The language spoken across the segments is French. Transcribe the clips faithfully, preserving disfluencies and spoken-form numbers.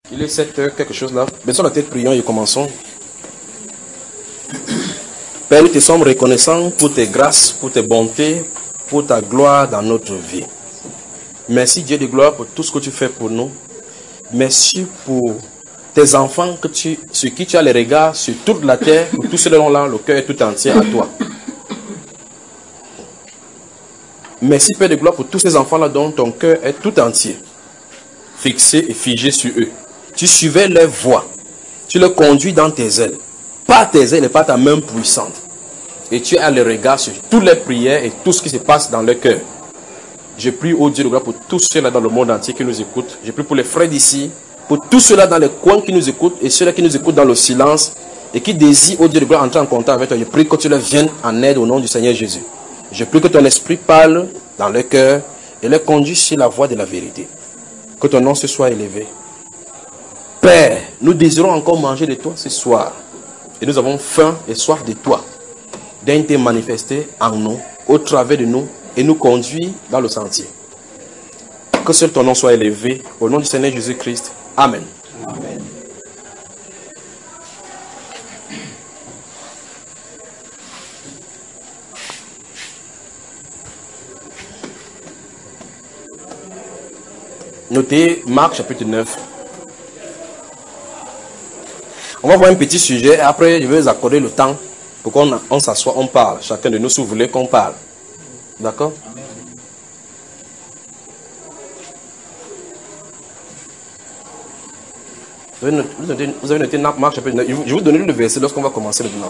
Il est sept heures, quelque chose là. Baissons la tête, prions et commençons. Père, nous te sommes reconnaissants pour tes grâces, pour tes bontés, pour ta gloire dans notre vie. Merci Dieu de gloire pour tout ce que tu fais pour nous. Merci pour tes enfants que tu, sur qui tu as les regards, sur toute la terre, pour tous ceux-là, le cœur est tout entier à toi. Merci Père de gloire pour tous ces enfants-là dont ton cœur est tout entier, fixé et figé sur eux. Tu suivais leur voie, tu les conduis dans tes ailes, pas tes ailes et pas ta main puissante. Et tu as le regard sur toutes les prières et tout ce qui se passe dans leur cœur. Je prie au Dieu de gloire pour tous ceux-là dans le monde entier qui nous écoutent. Je prie pour les frères d'ici, pour tous ceux-là dans les coins qui nous écoutent et ceux-là qui nous écoutent dans le silence et qui désirent au Dieu de gloire entrer en contact avec toi. Je prie que tu leur viennes en aide au nom du Seigneur Jésus. Je prie que ton esprit parle dans leur cœur et les conduise sur la voie de la vérité. Que ton nom se soit élevé. Père, nous désirons encore manger de toi ce soir. Et nous avons faim et soif de toi. Viens te manifester en nous, au travers de nous, et nous conduire dans le sentier. Que seul ton nom soit élevé. Au nom du Seigneur Jésus-Christ. Amen. Amen. Notez Marc chapitre neuf. On va voir un petit sujet et après je vais vous accorder le temps pour qu'on on s'assoie, on parle. Chacun de nous, si vous voulez qu'on parle. D'accord? Vous avez noté, vous avez noté, vous avez noté Marc chapitre neuf. Je vais vous donner le verset lorsqu'on va commencer maintenant.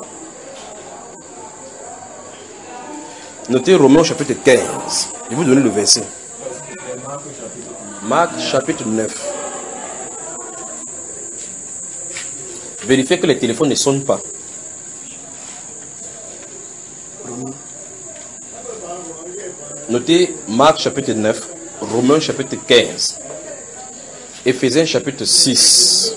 Notez Romains chapitre quinze. Je vais vous donner le verset. Marc chapitre neuf. Vérifiez que les téléphones ne sonnent pas. Notez Marc chapitre neuf, Romains chapitre quinze, Éphésiens chapitre six.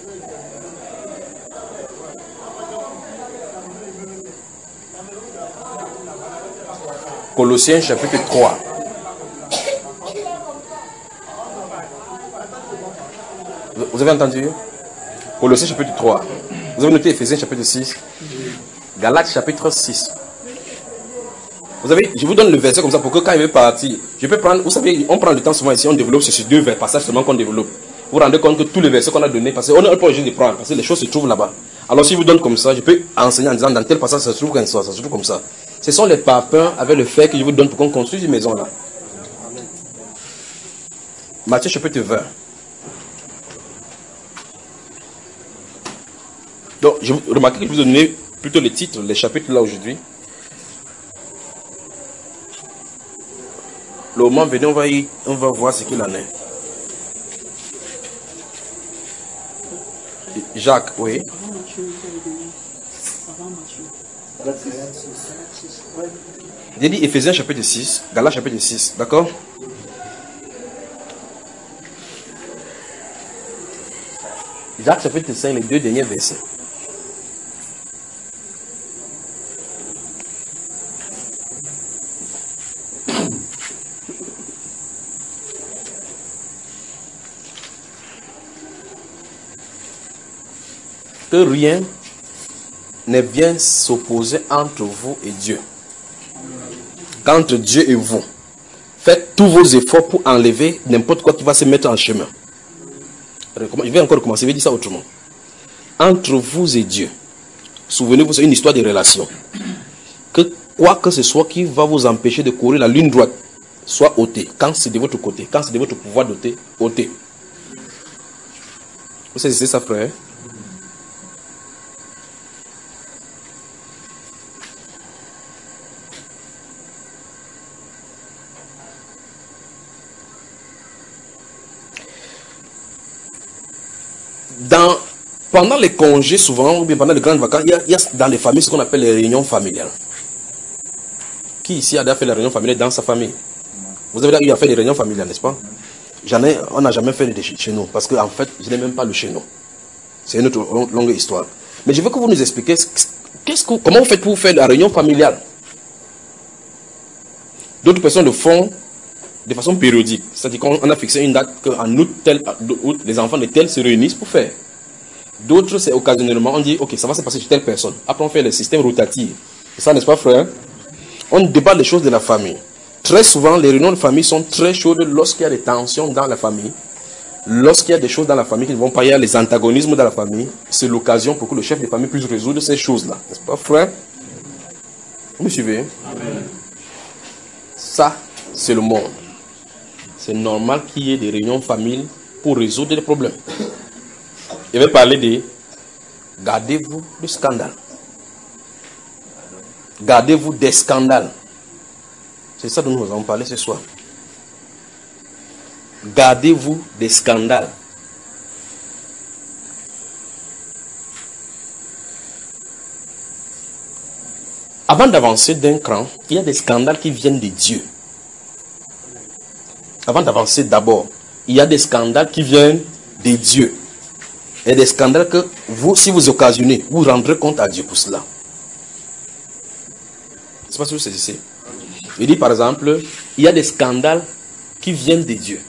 Colossiens chapitre trois. Vous avez entendu? Colossiens chapitre trois. Vous avez noté Éphésiens chapitre six. Galates chapitre six. Vous savez, je vous donne le verset comme ça pour que quand il veut partir, je peux prendre, vous savez, on prend le temps souvent ici, on développe sur ces deux passages seulement qu'on développe. Vous vous rendez compte que tous les versets qu'on a donnés, parce qu'on n'est pas obligé de prendre, parce que les choses se trouvent là-bas. Alors si je vous donne comme ça, je peux enseigner en disant dans tel passage ça se trouve comme ça, ça se trouve comme ça. Ce sont les parpaings avec le fer que je vous donne pour qu'on construise une maison là. Matthieu chapitre vingt. Donc, je remarquez que je vous ai donné plutôt les titres, les chapitres là aujourd'hui. Le moment venu, on va, y, on va voir ce qu'il en est. Jacques, oui. J'ai dit Éphésiens chapitre six, Galates chapitre six, d'accord? Jacques chapitre cinq, les deux derniers versets. Que rien ne vient s'opposer entre vous et Dieu. Qu'entre Dieu et vous, faites tous vos efforts pour enlever n'importe quoi qui va se mettre en chemin. Je vais encore commencer, je vais dire ça autrement. Entre vous et Dieu, souvenez-vous, c'est une histoire de relation. Que quoi que ce soit qui va vous empêcher de courir la ligne droite, soit ôté. Quand c'est de votre côté, quand c'est de votre pouvoir d'ôter, ôté. Vous saisissez ça, frère? Dans, pendant les congés, souvent, ou bien pendant les grandes vacances, il y, a, il y a dans les familles ce qu'on appelle les réunions familiales. Qui ici a déjà fait les réunions familiales dans sa famille? Vous avez déjà eu à faire des réunions familiales, n'est-ce pas? J'en ai, on n'a jamais fait de chez nous, parce qu'en fait, je n'ai même pas le chez nous. C'est une autre longue histoire. Mais je veux que vous nous expliquiez qu'est-ce que, comment vous faites pour faire la réunion familiale. D'autres personnes le font de façon périodique. C'est-à-dire qu'on a fixé une date qu'en août, tel, août, les enfants de tel se réunissent pour faire. D'autres, c'est occasionnellement, on dit, ok, ça va se passer chez telle personne. Après, on fait le système rotatif. C'est ça, n'est-ce pas, frère? On débat les choses de la famille. Très souvent, les réunions de famille sont très chaudes lorsqu'il y a des tensions dans la famille. Lorsqu'il y a des choses dans la famille qui ne vont pas, il y a les antagonismes dans la famille. C'est l'occasion pour que le chef de famille puisse résoudre ces choses-là. N'est-ce pas, frère? Vous me suivez? Amen. Ça, c'est le monde. C'est normal qu'il y ait des réunions de famille pour résoudre des problèmes. Je vais parler de gardez-vous du scandale. Gardez-vous des scandales. C'est ça dont nous allons parler ce soir. Gardez-vous des scandales. Avant d'avancer d'un cran, il y a des scandales qui viennent de Dieu. Avant d'avancer d'abord, il y a des scandales qui viennent de Dieu. Et des scandales que vous, si vous occasionnez, vous rendrez compte à Dieu pour cela. C'est pas ce que vous saisissez. Il dit par exemple, il y a des scandales qui viennent de Dieu.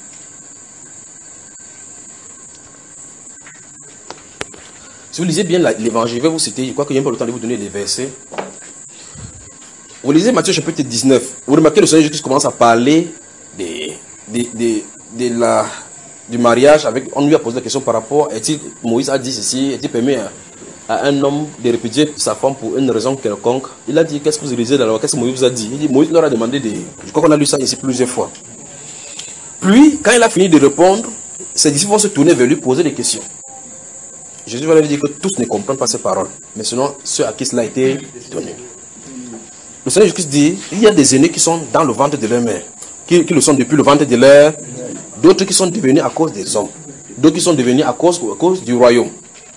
Si vous lisez bien l'évangile, je vais vous citer, je crois qu'il n'y a pas le temps de vous donner des versets. Vous lisez Matthieu chapitre dix-neuf, vous remarquez le Seigneur Jésus commence à parler de, de, de, de la, du mariage. Avec, on lui a posé la question par rapport, est-il, Moïse a dit ceci, est-il permis à, à un homme de répudier sa femme pour une raison quelconque? Il a dit, qu'est-ce que vous lisez dans la loi? Qu'est-ce que Moïse vous a dit? Il dit, Moïse leur a demandé de... Je crois qu'on a lu ça ici plusieurs fois. Puis, quand il a fini de répondre, ses disciples vont se tourner vers lui, poser des questions. Jésus va leur dire que tous ne comprennent pas ces paroles, mais sinon, ceux à qui cela a été donné. Le Seigneur Jésus dit, il y a des aînés qui sont dans le ventre de leur mère, qui, qui le sont depuis le ventre de leur, d'autres qui sont devenus à cause des hommes, d'autres qui sont devenus à cause, à cause du royaume.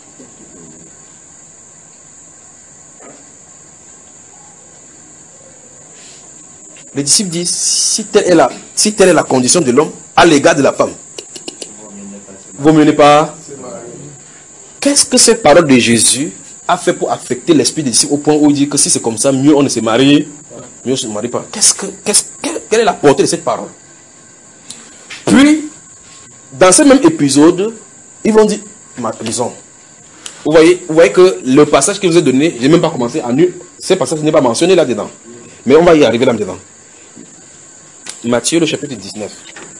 Les disciples disent, si telle est la, si telle est la condition de l'homme à l'égard de la femme, vous ne menez pas. Qu'est-ce que cette parole de Jésus a fait pour affecter l'esprit des disciples au point où il dit que si c'est comme ça, mieux on ne se marie, mieux on ne se marie pas. Qu'est-ce que, qu'est-ce, quelle est la portée de cette parole? Puis, dans ce même épisode, ils vont dire, ma prison. Vous voyez, vous voyez que le passage que je vous ai donné, je n'ai même pas commencé à nu. Ce passage n'est pas mentionné là-dedans. Mais on va y arriver là-dedans. Matthieu, le chapitre dix-neuf.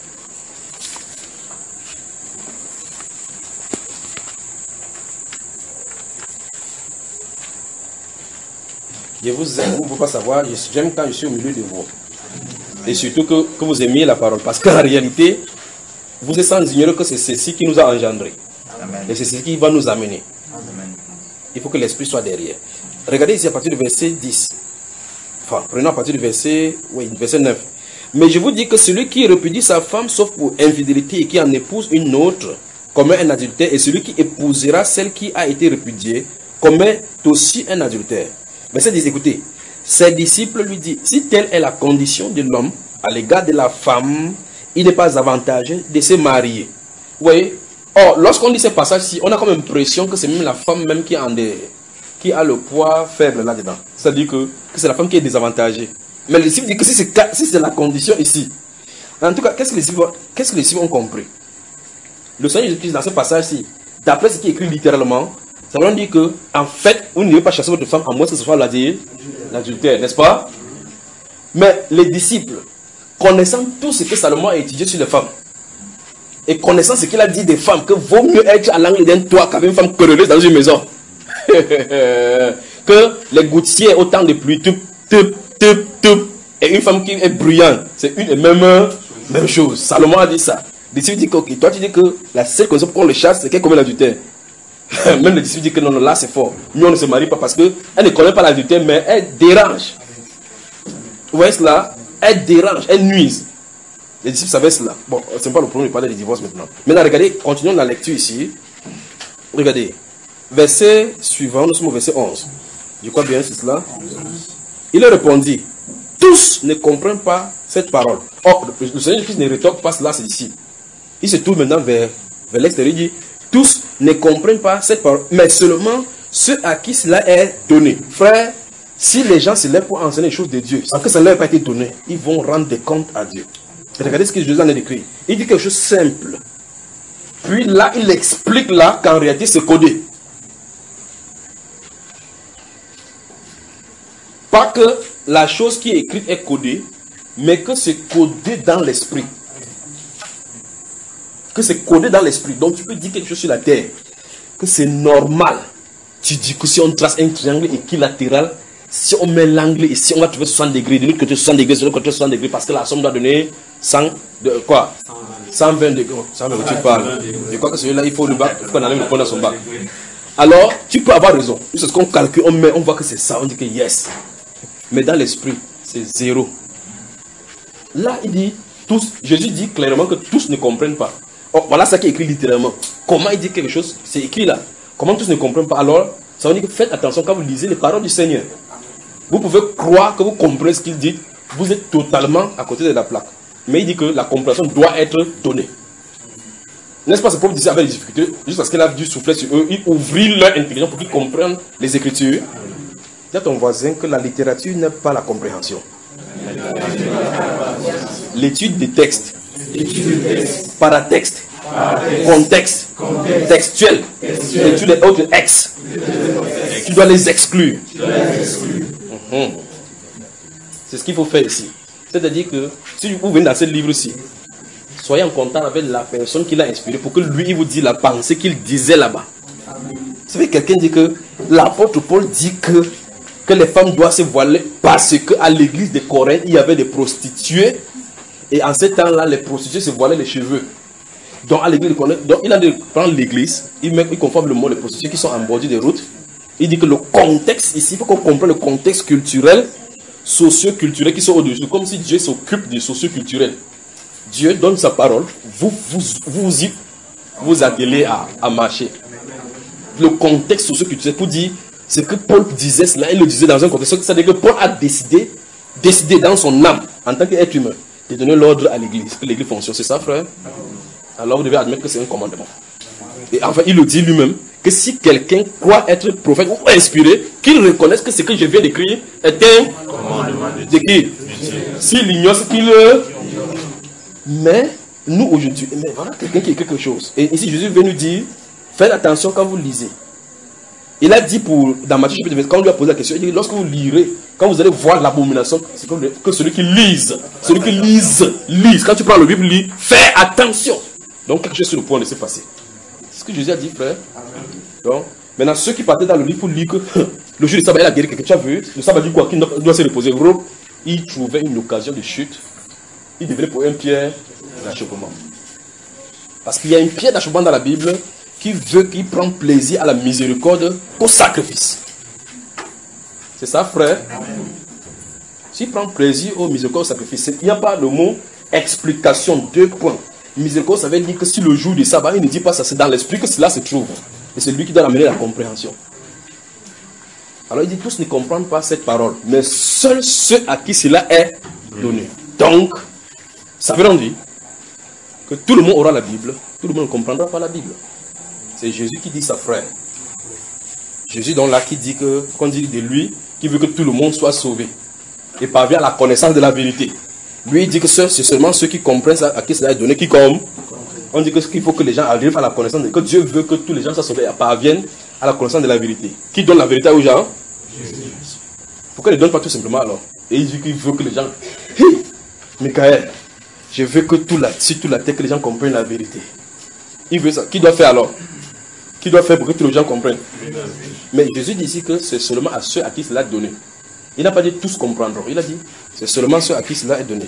Je vous aime, vous ne pouvez pas savoir, j'aime quand je suis au milieu de vous. Et surtout que, que vous aimiez la parole. Parce qu'en réalité, vous êtes sans ignorer que c'est ceci qui nous a engendrés. Amen. Et c'est ceci qui va nous amener. Amen. Il faut que l'esprit soit derrière. Regardez ici à partir du verset dix. Enfin, prenons à partir du verset, oui, verset neuf. Mais je vous dis que celui qui répudie sa femme sauf pour infidélité et qui en épouse une autre commet un adultère, et celui qui épousera celle qui a été répudiée commet aussi un adultère. Verset dix, écoutez, ses disciples lui disent, si telle est la condition de l'homme à l'égard de la femme, il n'est pas avantageux de se marier. Vous voyez? Or, lorsqu'on lit ce passage-ci, on a comme impression que c'est même la femme même qui, en est, qui a le poids faible là-dedans. C'est-à-dire que, que c'est la femme qui est désavantagée. Mais les disciples disent que si c'est si c'est la condition ici, en tout cas, qu'est-ce que les disciples, qu'est-ce que les disciples ont compris? Le Seigneur Jésus-Christ, dans ce passage-ci, d'après ce qui est écrit littéralement, ça veut dire que, en fait, vous ne devez pas chasser votre femme à moins que ce soit l'adultère, n'est-ce pas? Mais les disciples, connaissant tout ce que Salomon a étudié sur les femmes, et connaissant ce qu'il a dit des femmes, que vaut mieux être à l'angle d'un toit qu'avec une femme querelleuse dans une maison, que les gouttières autant de pluie, tup, tup, tup, tup, et une femme qui est bruyante, c'est une et même, même chose. Salomon a dit ça. Les disciples disent que, ok, toi tu dis que la seule condition pour qu'on le chasse, c'est qu'elle commet l'adultère. Même les disciples disent que non, non, là c'est fort. Nous on ne se marie pas parce qu'elle ne connaît pas l'adultère, mais elle dérange. Vous voyez cela? Elle dérange, elle nuise. Les disciples savaient cela. Bon, ce n'est pas le problème de parler des divorces maintenant. Maintenant, regardez, continuons la lecture ici. Regardez. Verset suivant, nous sommes au verset onze. Je crois bien c'est cela. Il leur répondit, tous ne comprennent pas cette parole. Or, le Seigneur Christ ne rétorque pas cela à ses disciples. Il se tourne maintenant vers, vers l'extérieur et dit, tous ne comprennent pas cette parole, mais seulement ceux à qui cela est donné. Frère, si les gens se lèvent pour enseigner les choses de Dieu, sans que ça ne leur ait pas été donné, ils vont rendre des comptes à Dieu. Regardez ce que Jésus en a écrit. Il dit quelque chose de simple. Puis là, il explique là qu'en réalité, c'est codé. Pas que la chose qui est écrite est codée, mais que c'est codé dans l'esprit. Que c'est codé dans l'esprit. Donc tu peux dire quelque chose sur la terre, que c'est normal. Tu dis que si on trace un triangle équilatéral, si on met l'angle ici, on va trouver soixante degrés, de l'autre côté soixante degrés, de l'autre côté soixante degrés, parce que la somme doit donner cent, de, quoi cent vingt degrés. cent vingt, tu parles. Je crois que celui-là, il faut le bac, il faut qu'on enlève le point dans son bac. Alors, tu peux avoir raison. C'est ce qu'on calcule, on met, on voit que c'est ça, on dit que yes. Mais dans l'esprit, c'est zéro. Là, il dit, tous, Jésus dit clairement que tous ne comprennent pas. Oh, voilà ça qui est écrit littéralement. Comment il dit quelque chose, c'est écrit là. Comment tous ne comprennent pas? Alors, ça veut dire que faites attention quand vous lisez les paroles du Seigneur. Vous pouvez croire que vous comprenez ce qu'il dit. Vous êtes totalement à côté de la plaque. Mais il dit que la compréhension doit être donnée. N'est-ce pas ce pauvre disait avec des difficultés, juste parce qu'il a dû souffler sur eux, il ouvrit leur intelligence pour qu'ils comprennent les Écritures. Dis à ton voisin que la littérature n'est pas la compréhension. L'étude des textes, paratexte, contexte, textuel, l'étude des autres ex. Tu dois les exclure. Mmh. C'est ce qu'il faut faire ici. C'est-à-dire que si vous venez dans ce livre-ci, soyez en contact avec la personne qui l'a inspiré pour que lui, il vous dise la pensée qu'il disait là-bas. Vous savez, quelqu'un dit que l'apôtre Paul dit que, que les femmes doivent se voiler parce qu'à l'église de Corinthe, il y avait des prostituées. Et en ce temps-là, les prostituées se voilaient les cheveux. Donc, à l'église de Corinthe, donc il a de prendre l'église, il, met, il conforme le mot les prostituées qui sont en bordure des routes. Il dit que le contexte ici, il faut qu'on comprenne le contexte culturel, socio-culturel qui sont au-dessus. Comme si Dieu s'occupe du socio-culturel. Dieu donne sa parole, vous vous, vous, y, vous attelez à, à marcher. Le contexte socio-culturel pour dire ce que Paul disait, cela, il le disait dans un contexte. C'est-à-dire que Paul a décidé, décidé dans son âme, en tant qu'être humain, de donner l'ordre à l'église, que l'église fonctionne. C'est ça, frère? Alors vous devez admettre que c'est un commandement. Et enfin, il le dit lui-même, que si quelqu'un croit être prophète ou inspiré, qu'il reconnaisse que ce que je viens d'écrire est un commandement de qui? S'il ignore ce qu'il... Mais, nous aujourd'hui, mais voilà quelqu'un qui écrit quelque chose. Et ici, Jésus veut nous dire, faites attention quand vous lisez. Il a dit pour, dans Matthieu chapitre vingt, quand on lui a posé la question, il dit, lorsque vous lirez, quand vous allez voir l'abomination, c'est que celui qui lise, celui qui lise, lise. Quand tu prends le Bible, lis, fais attention. Donc, quelque chose sur le point de se passer. C'est ce que Jésus a dit, frère. Donc, maintenant, ceux qui partaient dans le livre pour lire que le jour du sabbat, il a guéri quelqu'un. Tu as vu? Le sabbat dit quoi? Qu'il doit se reposer. Il trouvait une occasion de chute. Il devenait pour un pierre d'achoppement. Parce qu'il y a une pierre d'achoppement dans la Bible qui veut qu'il prenne plaisir à la miséricorde qu'au sacrifice. C'est ça, frère? S'il prend plaisir au miséricorde, au sacrifice, il n'y a pas le mot explication, deux points. Miséricorde, ça veut dire que si le jour du sabbat, il ne dit pas ça, c'est dans l'esprit que cela se trouve. Et c'est lui qui doit amener la compréhension. Alors il dit, tous ne comprennent pas cette parole, mais seuls ceux à qui cela est donné. Donc, ça veut dire que tout le monde aura la Bible, tout le monde ne comprendra pas la Bible. C'est Jésus qui dit ça, frère. Jésus donc là qui dit que, qu'on dit de lui, qui veut que tout le monde soit sauvé et parvient à la connaissance de la vérité. Lui il dit que c'est seulement ceux qui comprennent ça, à qui cela est donné, qui comme. On dit qu'il faut que les gens arrivent à la connaissance, de, que Dieu veut que tous les gens soient sauvés et parviennent à la connaissance de la vérité. Qui donne la vérité aux gens? Jésus. Pourquoi il ne donne pas tout simplement alors? Et il dit qu'il veut que les gens... Hey, Michael, je veux que tout la, sur toute la terre, que les gens comprennent la vérité. Il veut ça. Qui doit faire alors? Qui doit faire pour que tous les gens comprennent? Mais Jésus dit ici que c'est seulement à ceux à qui cela est donné. Il n'a pas dit tous comprendront. Il a dit c'est seulement ceux à qui cela est donné.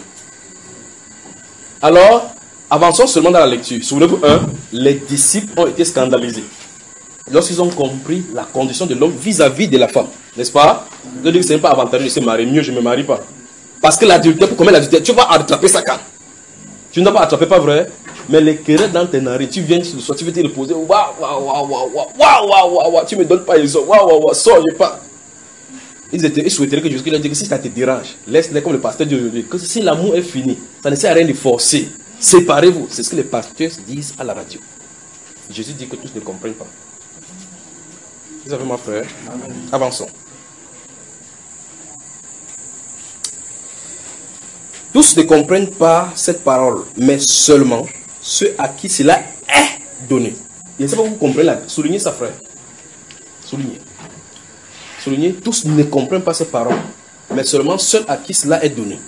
Alors, avançons seulement dans la lecture. Souvenez-vous, un, les disciples ont été scandalisés lorsqu'ils ont compris la condition de l'homme vis-à-vis de la femme. N'est-ce pas? De dire que ce n'est pas avantageux de se marier. Mieux, je ne me marie pas. Parce que l'adultère, pour commettre l'adultère, tu vas attraper ça quand? Tu ne dois pas attraper, pas vrai? Mais les querelles dans tes narines, tu viens ce soir, tu veux te reposer. Waouh, waouh, waouh, waouh, waouh, waouh, waouh, waouh, tu ne me donnes pas les os. Waouh, waouh, waouh, sors, je pas. Ils, étaient, ils souhaiteraient que Jésus leur dise que si ça te dérange, laisse-les comme le pasteur d'aujourd'hui. Que si l'amour est fini, ça ne sert à rien de forcer. Séparez-vous. C'est ce que les pasteurs disent à la radio. Jésus dit que tous ne comprennent pas. Vous avez ma frère? Amen. Avançons. Tous ne comprennent pas cette parole, mais seulement ceux à qui cela est donné. Je ne sais pas si vous comprenez là. Soulignez ça, frère. Soulignez. Soulignez, tous ne comprennent pas cette parole, mais seulement ceux à qui cela est donné.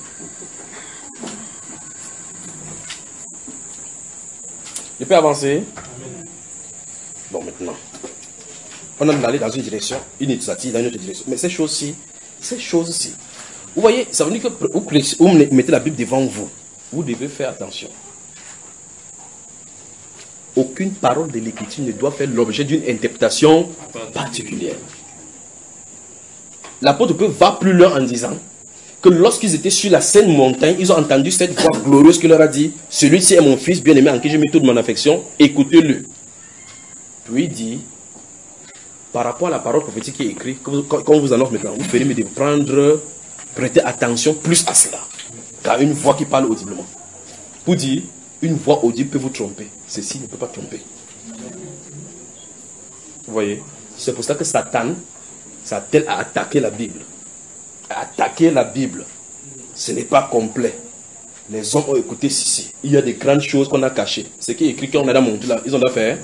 Je peux avancer? Bon, maintenant. On a d'aller dans une direction, une initiative dans une autre direction. Mais ces choses-ci, ces choses-ci, vous voyez, ça veut dire que vous, vous mettez la Bible devant vous. Vous devez faire attention. Aucune parole de l'Écriture ne doit faire l'objet d'une interprétation particulière. L'apôtre Paul va plus loin en disant que lorsqu'ils étaient sur la sainte montagne, ils ont entendu cette voix glorieuse qui leur a dit « Celui-ci est mon fils bien-aimé en qui je mets toute mon affection, écoutez-le. » Puis il dit, par rapport à la parole prophétique qui est écrite, quand on vous annonce maintenant, vous ferez mieux de prendre, prêter attention plus à cela, qu'à une voix qui parle audiblement. Pour dire, une voix audible peut vous tromper, ceci ne peut pas tromper. Vous voyez, c'est pour ça que Satan s'attelle à attaquer la Bible. À attaquer la Bible, ce n'est pas complet. Les hommes ont écouté ceci. Il y a des grandes choses qu'on a cachées. Ce qui est écrit qu'on a dans mon là, ils ont fait.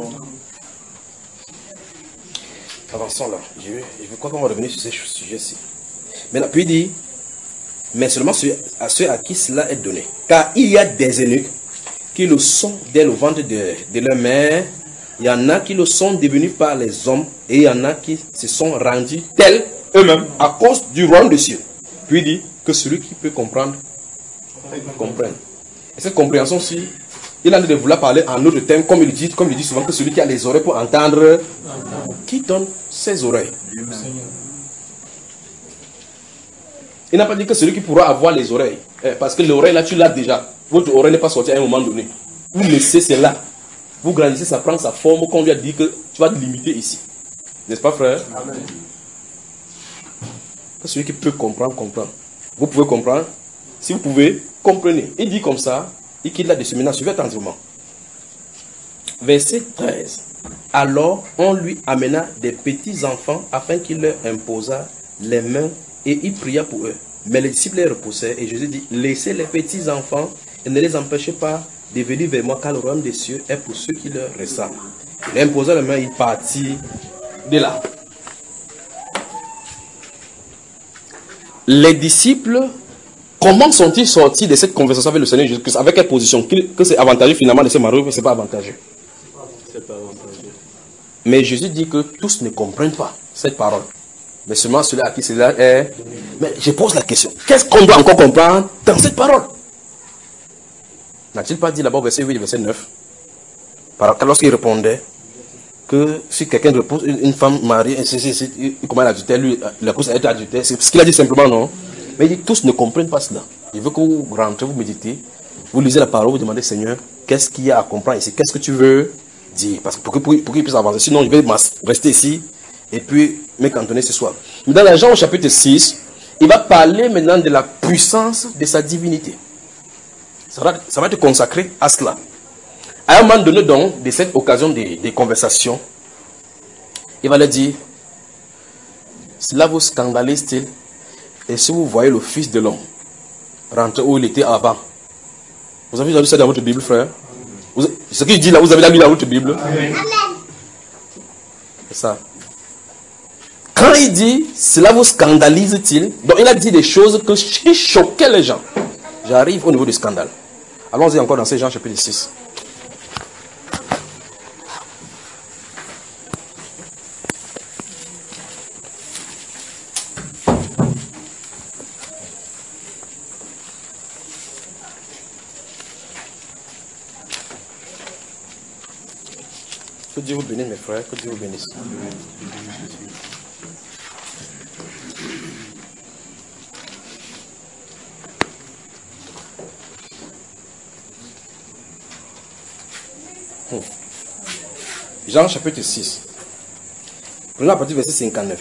Avançons là. Je, je crois qu'on va revenir sur ces sujets-ci. Maintenant, puis il dit, mais seulement à ceux à qui cela est donné. Car il y a des eunuques qui le sont dès le ventre de, de leur mère. Il y en a qui le sont devenus par les hommes. Et il y en a qui se sont rendus tels eux-mêmes à cause du royaume des cieux. Puis il dit que celui qui peut comprendre, comprenne. Et cette compréhension-ci, il a de vouloir parler en autre terme, comme il dit, comme il dit souvent, que celui qui a les oreilles pour entendre, qui donne ses oreilles. Il n'a pas dit que celui qui pourra avoir les oreilles, parce que l'oreille là, tu l'as déjà. Votre oreille n'est pas sortie à un moment donné. Vous laissez cela. Vous grandissez, ça prend sa forme, qu'on lui a dit que tu vas te limiter ici. N'est-ce pas, frère? Amen. Que celui qui peut comprendre, comprendre. Vous pouvez comprendre. Si vous pouvez, comprenez. Il dit comme ça, et qu'il l'a dessus. Maintenant, suivez attentivement. Verset treize. Alors, on lui amena des petits enfants afin qu'il leur imposât les mains et il pria pour eux. Mais les disciples les repoussaient et Jésus dit, laissez les petits enfants et ne les empêchez pas de venir vers moi car le royaume des cieux est pour ceux qui leur ressemblent. Il imposa les mains, il partit de là. Les disciples, comment sont-ils sortis de cette conversation avec le Seigneur Jésus? Avec quelle position? Que c'est avantageux finalement de se marier ou que ce n'est pas avantageux? C'est pas avantageux. Mais Jésus dit que tous ne comprennent pas cette parole. Mais seulement celui à qui cela est. Mais je pose la question. Qu'est-ce qu'on doit encore comprendre dans cette parole? N'a-t-il pas dit là-bas au verset huit et verset neuf? Lorsqu'il répondait que si quelqu'un repousse une femme mariée, il commet l'adultère, lui, la pousse à être adultère. C'est ce qu'il a dit simplement, non? Mais il dit, tous ne comprennent pas cela. Il veut que vous rentrez, vous méditez, vous lisez la parole, vous demandez, Seigneur, qu'est-ce qu'il y a à comprendre ici? Qu'est-ce que tu veux dire? Parce que pour, pour, pour qu'il puisse avancer. Sinon, je vais rester ici et puis me cantonner ce soir. Dans la Jean au chapitre six, il va parler maintenant de la puissance de sa divinité. Ça va, ça va être consacré à cela. À un moment donné, donc, de cette occasion des, des conversations, il va leur dire, cela vous scandalise-t-il? Et si vous voyez le Fils de l'homme rentrer où il était avant? Vous avez lu ça dans votre Bible, frère? Vous, ce qu'il dit là, vous avez lu dans votre Bible? Amen. C'est ça. Quand il dit, cela vous scandalise-t-il? Donc il a dit des choses qui choquaient les gens. J'arrive au niveau du scandale. Allons-y encore dans ces Jean chapitre six. Que Dieu vous bénisse, mes frères, que Dieu vous bénisse. Hum. Jean chapitre six. Prenons à partir du verset cinquante-neuf.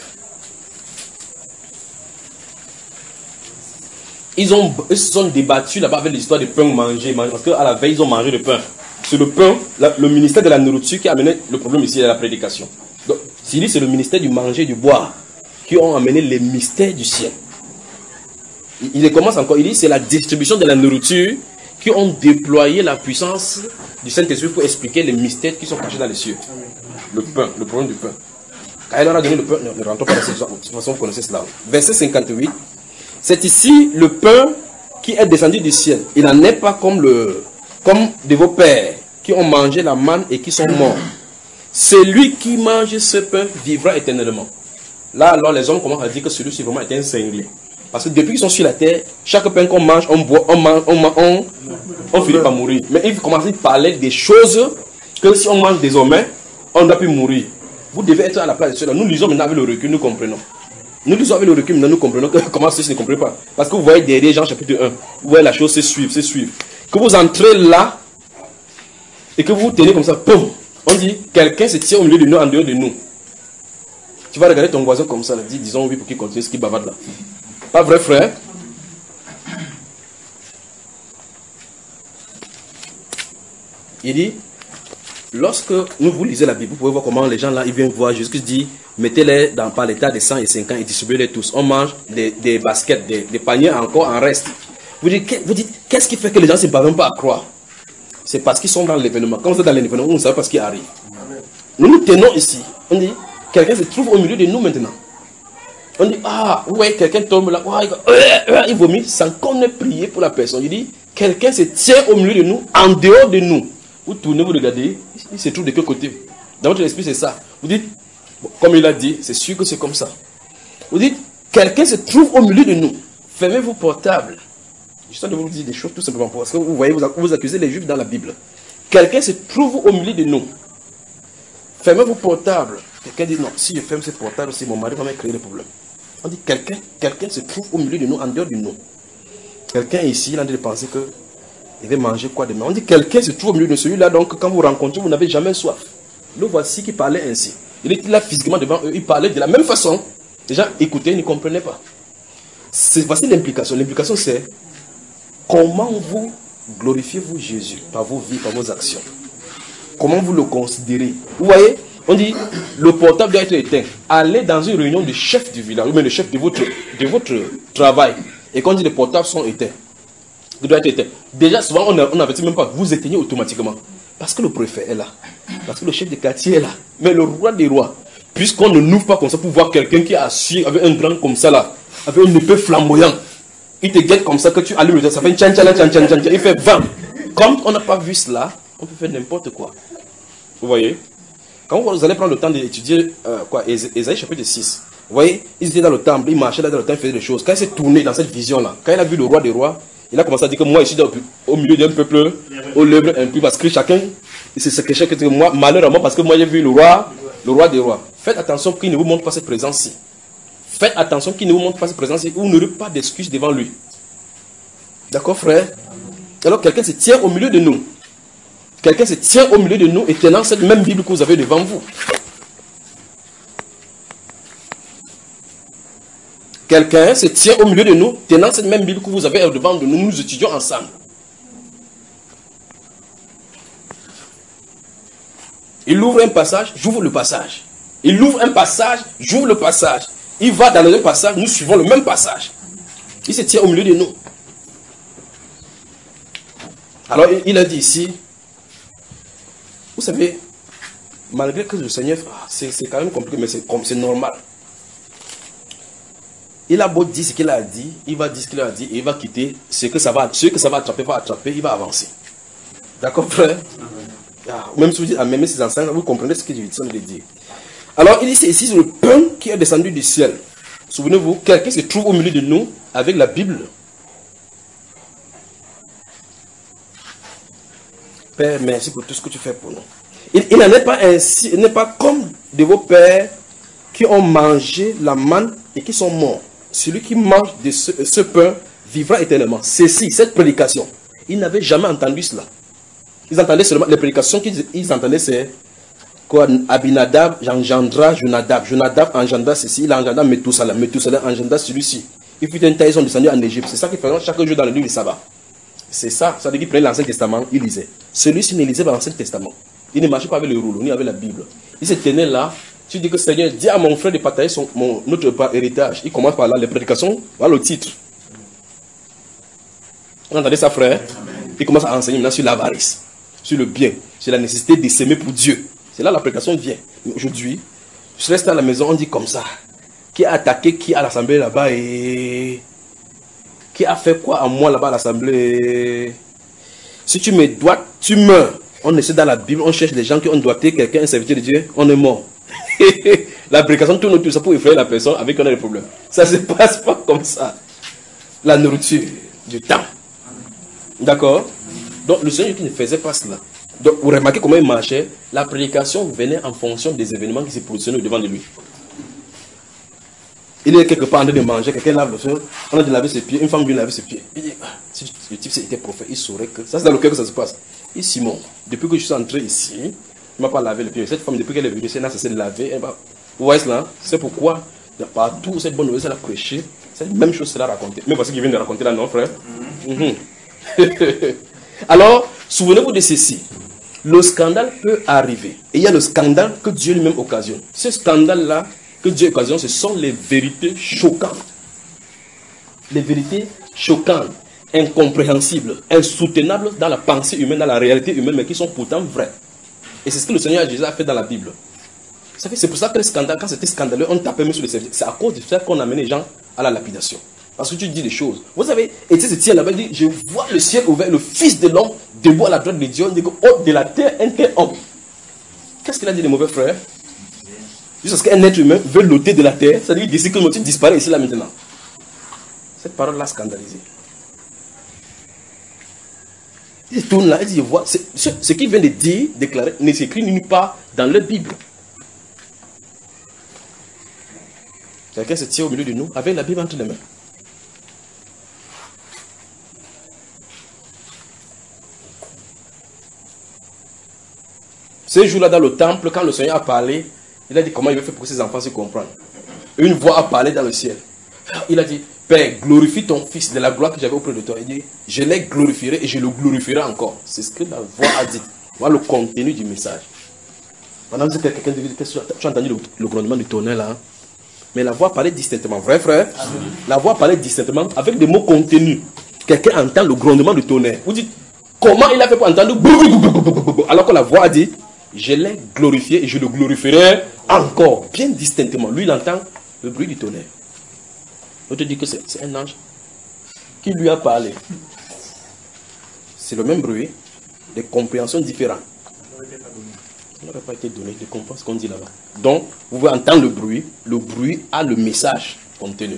Ils, ont, ils se sont débattus là-bas avec l'histoire de pain mangé, parce qu'à la veille, ils ont mangé le pain. C'est le pain, la, le ministère de la nourriture qui a amené le problème ici à la prédication. Donc, s'il dit c'est le ministère du manger et du boire qui ont amené les mystères du ciel. il commence encore, il dit c'est la distribution de la nourriture qui ont déployé la puissance du Saint-Esprit pour expliquer les mystères qui sont cachés dans les cieux. Le pain, le problème du pain. Quand il leur a donné le pain, ne rentrons pas dans cette de toute façon vous connaissez cela. Verset cinquante-huit, c'est ici le pain qui est descendu du ciel. Il n'en est pas comme, le, comme de vos pères qui ont mangé la manne et qui sont morts. Celui qui mange ce pain vivra éternellement. Là alors les hommes commencent à dire que celui-ci vraiment est un cinglé. Parce que depuis qu'ils sont sur la terre, chaque pain qu'on mange, on boit, on mange, on, mange, on, on finit par mourir. Mais il commence à parler des choses que si on mange désormais, on ne doit plus mourir. Vous devez être à la place de cela. Nous lisons maintenant avec le recul, nous comprenons. Nous lisons avec le recul, maintenant nous comprenons que, comment ceci ne comprennent pas. Parce que vous voyez derrière Jean chapitre un, vous voyez la chose se suivre, se suivre. Que vous entrez là, et que vous vous tenez comme ça, boum. On dit, quelqu'un se tient au milieu de nous, en dehors de nous. Tu vas regarder ton voisin comme ça, dis, disons oui pour qu'il continue ce qu'il bavarde là. Pas vrai, frère? Il dit, lorsque nous vous lisez la Bible, vous pouvez voir comment les gens là, ils viennent voir Jésus qui dit, mettez-les dans par l'état de cent et cinquante et distribuez-les tous. On mange des, des baskets, des, des paniers encore en reste. Vous dites, vous dites qu'est-ce qui fait que les gens ne se parviennent pas à croire? C'est parce qu'ils sont dans l'événement. Quand vous êtes dans l'événement, vous ne savez pas ce qui arrive. Nous nous tenons ici. On dit, quelqu'un se trouve au milieu de nous maintenant. On dit, ah, ouais, quelqu'un tombe là, ouais, il, il vomit sans qu'on ait prié pour la personne. Il dit, quelqu'un se tient au milieu de nous, en dehors de nous. Vous tournez, vous regardez, il se trouve de quel côté? Dans votre esprit, c'est ça. Vous dites, bon, comme il a dit, c'est sûr que c'est comme ça. Vous dites, quelqu'un se trouve au milieu de nous. Fermez vos portables. Je suis en train de vous dire des choses tout simplement parce que vous voyez, vous, vous accusez les Juifs dans la Bible. Quelqu'un se trouve au milieu de nous. Fermez vos portables. Quelqu'un dit non, si je ferme ces portables, c'est mon mari va me créer des problèmes. On dit quelqu'un, quelqu'un se trouve au milieu de nous, en dehors de nous. Quelqu'un ici, il a de penser que il va manger quoi demain. On dit quelqu'un se trouve au milieu de celui-là, donc quand vous rencontrez, vous n'avez jamais soif. Le voici qui parlait ainsi. Il était là physiquement devant eux, il parlait de la même façon. Les gens écoutaient, ils ne comprenaient pas. Voici l'implication. L'implication c'est comment vous glorifiez-vous Jésus par vos vies, par vos actions. Comment vous le considérez. Vous voyez, on dit, le portable doit être éteint. Allez dans une réunion du chef du village, ou même le chef de votre, de votre travail. Et quand on dit les portables sont éteints, il doit être éteint. Déjà, souvent, on n'avertit même pas, vous éteignez automatiquement. Parce que le préfet est là. Parce que le chef de quartier est là. Mais le roi des rois, puisqu'on ne n'ouvre pas comme ça pour voir quelqu'un qui est assis avec un grand comme ça là, avec une épée flamboyante, il te guette comme ça que tu allumes le temps, ça fait un tchan tchan tchan tchan tchan, il fait vingt. Comme on n'a pas vu cela, on peut faire n'importe quoi. Vous voyez? Quand vous allez prendre le temps d'étudier euh, quoi, Ésaïe chapitre six, vous voyez, ils étaient dans le temple, ils marchaient là dans le temple, ils faisaient des choses. Quand il s'est tourné dans cette vision-là, quand il a vu le roi des rois, il a commencé à dire que moi, je suis dans, au milieu d'un peuple, aux lèvres impues, parce que chacun, c'est ce que chacun, moi, malheureusement, parce que moi, j'ai vu le roi, le roi des rois. Faites attention qu'il ne vous montre pas cette présence-ci. Faites attention qu'il ne vous montre pas cette présence-ci, vous n'aurez pas d'excuses devant lui. D'accord, frère? Alors, quelqu'un se tient au milieu de nous. Quelqu'un se tient au milieu de nous et tenant cette même Bible que vous avez devant vous. Quelqu'un se tient au milieu de nous, tenant cette même Bible que vous avez devant de nous, nous étudions ensemble. Il ouvre un passage, j'ouvre le passage. Il ouvre un passage, j'ouvre le passage. Il va dans le même passage, nous suivons le même passage. Il se tient au milieu de nous. Alors il a dit ici, vous savez, malgré que le Seigneur, c'est quand même compliqué, mais c'est normal. Il a beau dire ce qu'il a dit, il va dire ce qu'il a dit, et il va quitter. Ce que ça va, ce que ça va attraper, va attraper, il va avancer. D'accord, frère? Ah, même si vous dites, ah, même ses enseignes, vous comprenez ce que je suis en train de dire. Alors, il dit, c'est ici le pain qui est descendu du ciel. Souvenez-vous, quelqu'un se trouve au milieu de nous avec la Bible. Père, merci pour tout ce que tu fais pour nous. Il, il n'en est pas ainsi, il n'est pas comme de vos pères qui ont mangé la manne et qui sont morts. Celui qui mange de ce, ce pain vivra éternellement. Ceci, cette prédication, ils n'avaient jamais entendu cela. Ils entendaient seulement les prédications qu'ils ils entendaient, c'est quoi? Abinadab engendra Jonadab. Jonadab engendra ceci, il engendra Methuselah. Methuselah engendra celui-ci. Il fut un temps, ils sont descendus en Égypte. C'est ça qu'ils faisaient chaque jour dans le livre du sabbat. C'est ça. Ça veut dire qu'ils prenaient l'Ancien Testament, ils lisaient. Celui-ci ne lisait pas l'Ancien Testament. Il ne marchait pas avec le rouleau, ni avec la Bible. Il se tenait là. Tu dis que Seigneur, dis à mon frère de partager son, mon, notre héritage. Il commence par là, les prédications, voilà le titre. Vous entendez ça, frère? Il commence à enseigner maintenant sur l'avarice, sur le bien, sur la nécessité de s'aimer pour Dieu. C'est là la prédication vient. Mais aujourd'hui, je reste à la maison, on dit comme ça. Qui a attaqué qui à l'assemblée là-bas et... Qui a fait quoi à moi là-bas à l'assemblée? Si tu me dois, tu meurs. On essaie dans la Bible, on cherche des gens qui ont doigté quelqu'un, un serviteur de Dieu, on est mort. La prédication tourne autour de ça pour effrayer la personne avec qui on a des problèmes. Ça ne se passe pas comme ça. La nourriture, du temps. D'accord? Donc le Seigneur qui ne faisait pas cela. Donc vous remarquez comment il marchait. La prédication venait en fonction des événements qui se positionnaient devant de lui. Il est quelque part en train de manger, quelqu'un lave le feu, on a de laver ses pieds, une femme vient laver ses pieds. Il dit, ah, si le type était prophète, il saurait que... Ça c'est dans le cœur que ça se passe. Il dit, Simon, depuis que je suis entré ici, il ne m'a pas lavé les pieds. Cette femme, depuis qu'elle est venue, elle n'a cessé de laver. Elle va... Vous voyez cela? C'est pourquoi, partout, cette bonne nouvelle, elle a prêché. Cette même chose, cela raconté. Mais voici qu'il vient de raconter là, non, frère? Mm-hmm. Mm-hmm. Alors, souvenez-vous de ceci. Le scandale peut arriver. Et il y a le scandale que Dieu lui-même occasionne. Ce scandale-là, que Dieu occasionne, ce sont les vérités choquantes. Les vérités choquantes, incompréhensibles, insoutenables dans la pensée humaine, dans la réalité humaine, mais qui sont pourtant vraies. Et c'est ce que le Seigneur Jésus a fait dans la Bible. C'est pour ça que le scandale, quand c'était scandaleux, on tapait même sur les serviteurs. C'est à cause de ça qu'on a amené les gens à la lapidation. Parce que tu dis des choses. Vous savez, et tu sais, tient là-bas, il dit, je vois le ciel ouvert, le Fils de l'homme debout à la droite de Dieu, il dit, haut de la terre, un tel homme. Qu'est-ce qu'il a dit, les mauvais frères? Juste parce qu'un être humain veut l'ôter de la terre, ça dit d'ici que le motif disparaît ici là maintenant. Cette parole l'a scandalisé. Il tourne là, il dit, je vois, ce, ce qu'il vient de dire, déclarer, ne s'écrit nulle part dans la Bible. Quelqu'un se tient au milieu de nous avec la Bible entre les mains. Ce jour-là dans le temple, quand le Seigneur a parlé, il a dit comment il veut faire pour que ses enfants se comprennent. Une voix a parlé dans le ciel. Il a dit, Père, glorifie ton Fils de la gloire que j'avais auprès de toi. Il dit, je l'ai glorifierai et je le glorifierai encore. C'est ce que la voix a dit. Voilà le contenu du message. Pendant que quelqu'un dit, tu as entendu le, le grondement du tonnerre là. Mais la voix parlait distinctement. Vrai frère? Amen. La voix parlait distinctement avec des mots contenus. Quelqu'un entend le grondement du tonnerre. Vous dites, comment il a fait pour entendre? Alors que la voix a dit, je l'ai glorifié et je le glorifierai encore, bien distinctement. Lui, il entend le bruit du tonnerre. On te dit que c'est un ange qui lui a parlé. C'est le même bruit, des compréhensions différentes. Ça n'aurait pas été donné, de comprendre ce qu'on dit là-bas. Donc, vous pouvez entendre le bruit. Le bruit a le message contenu.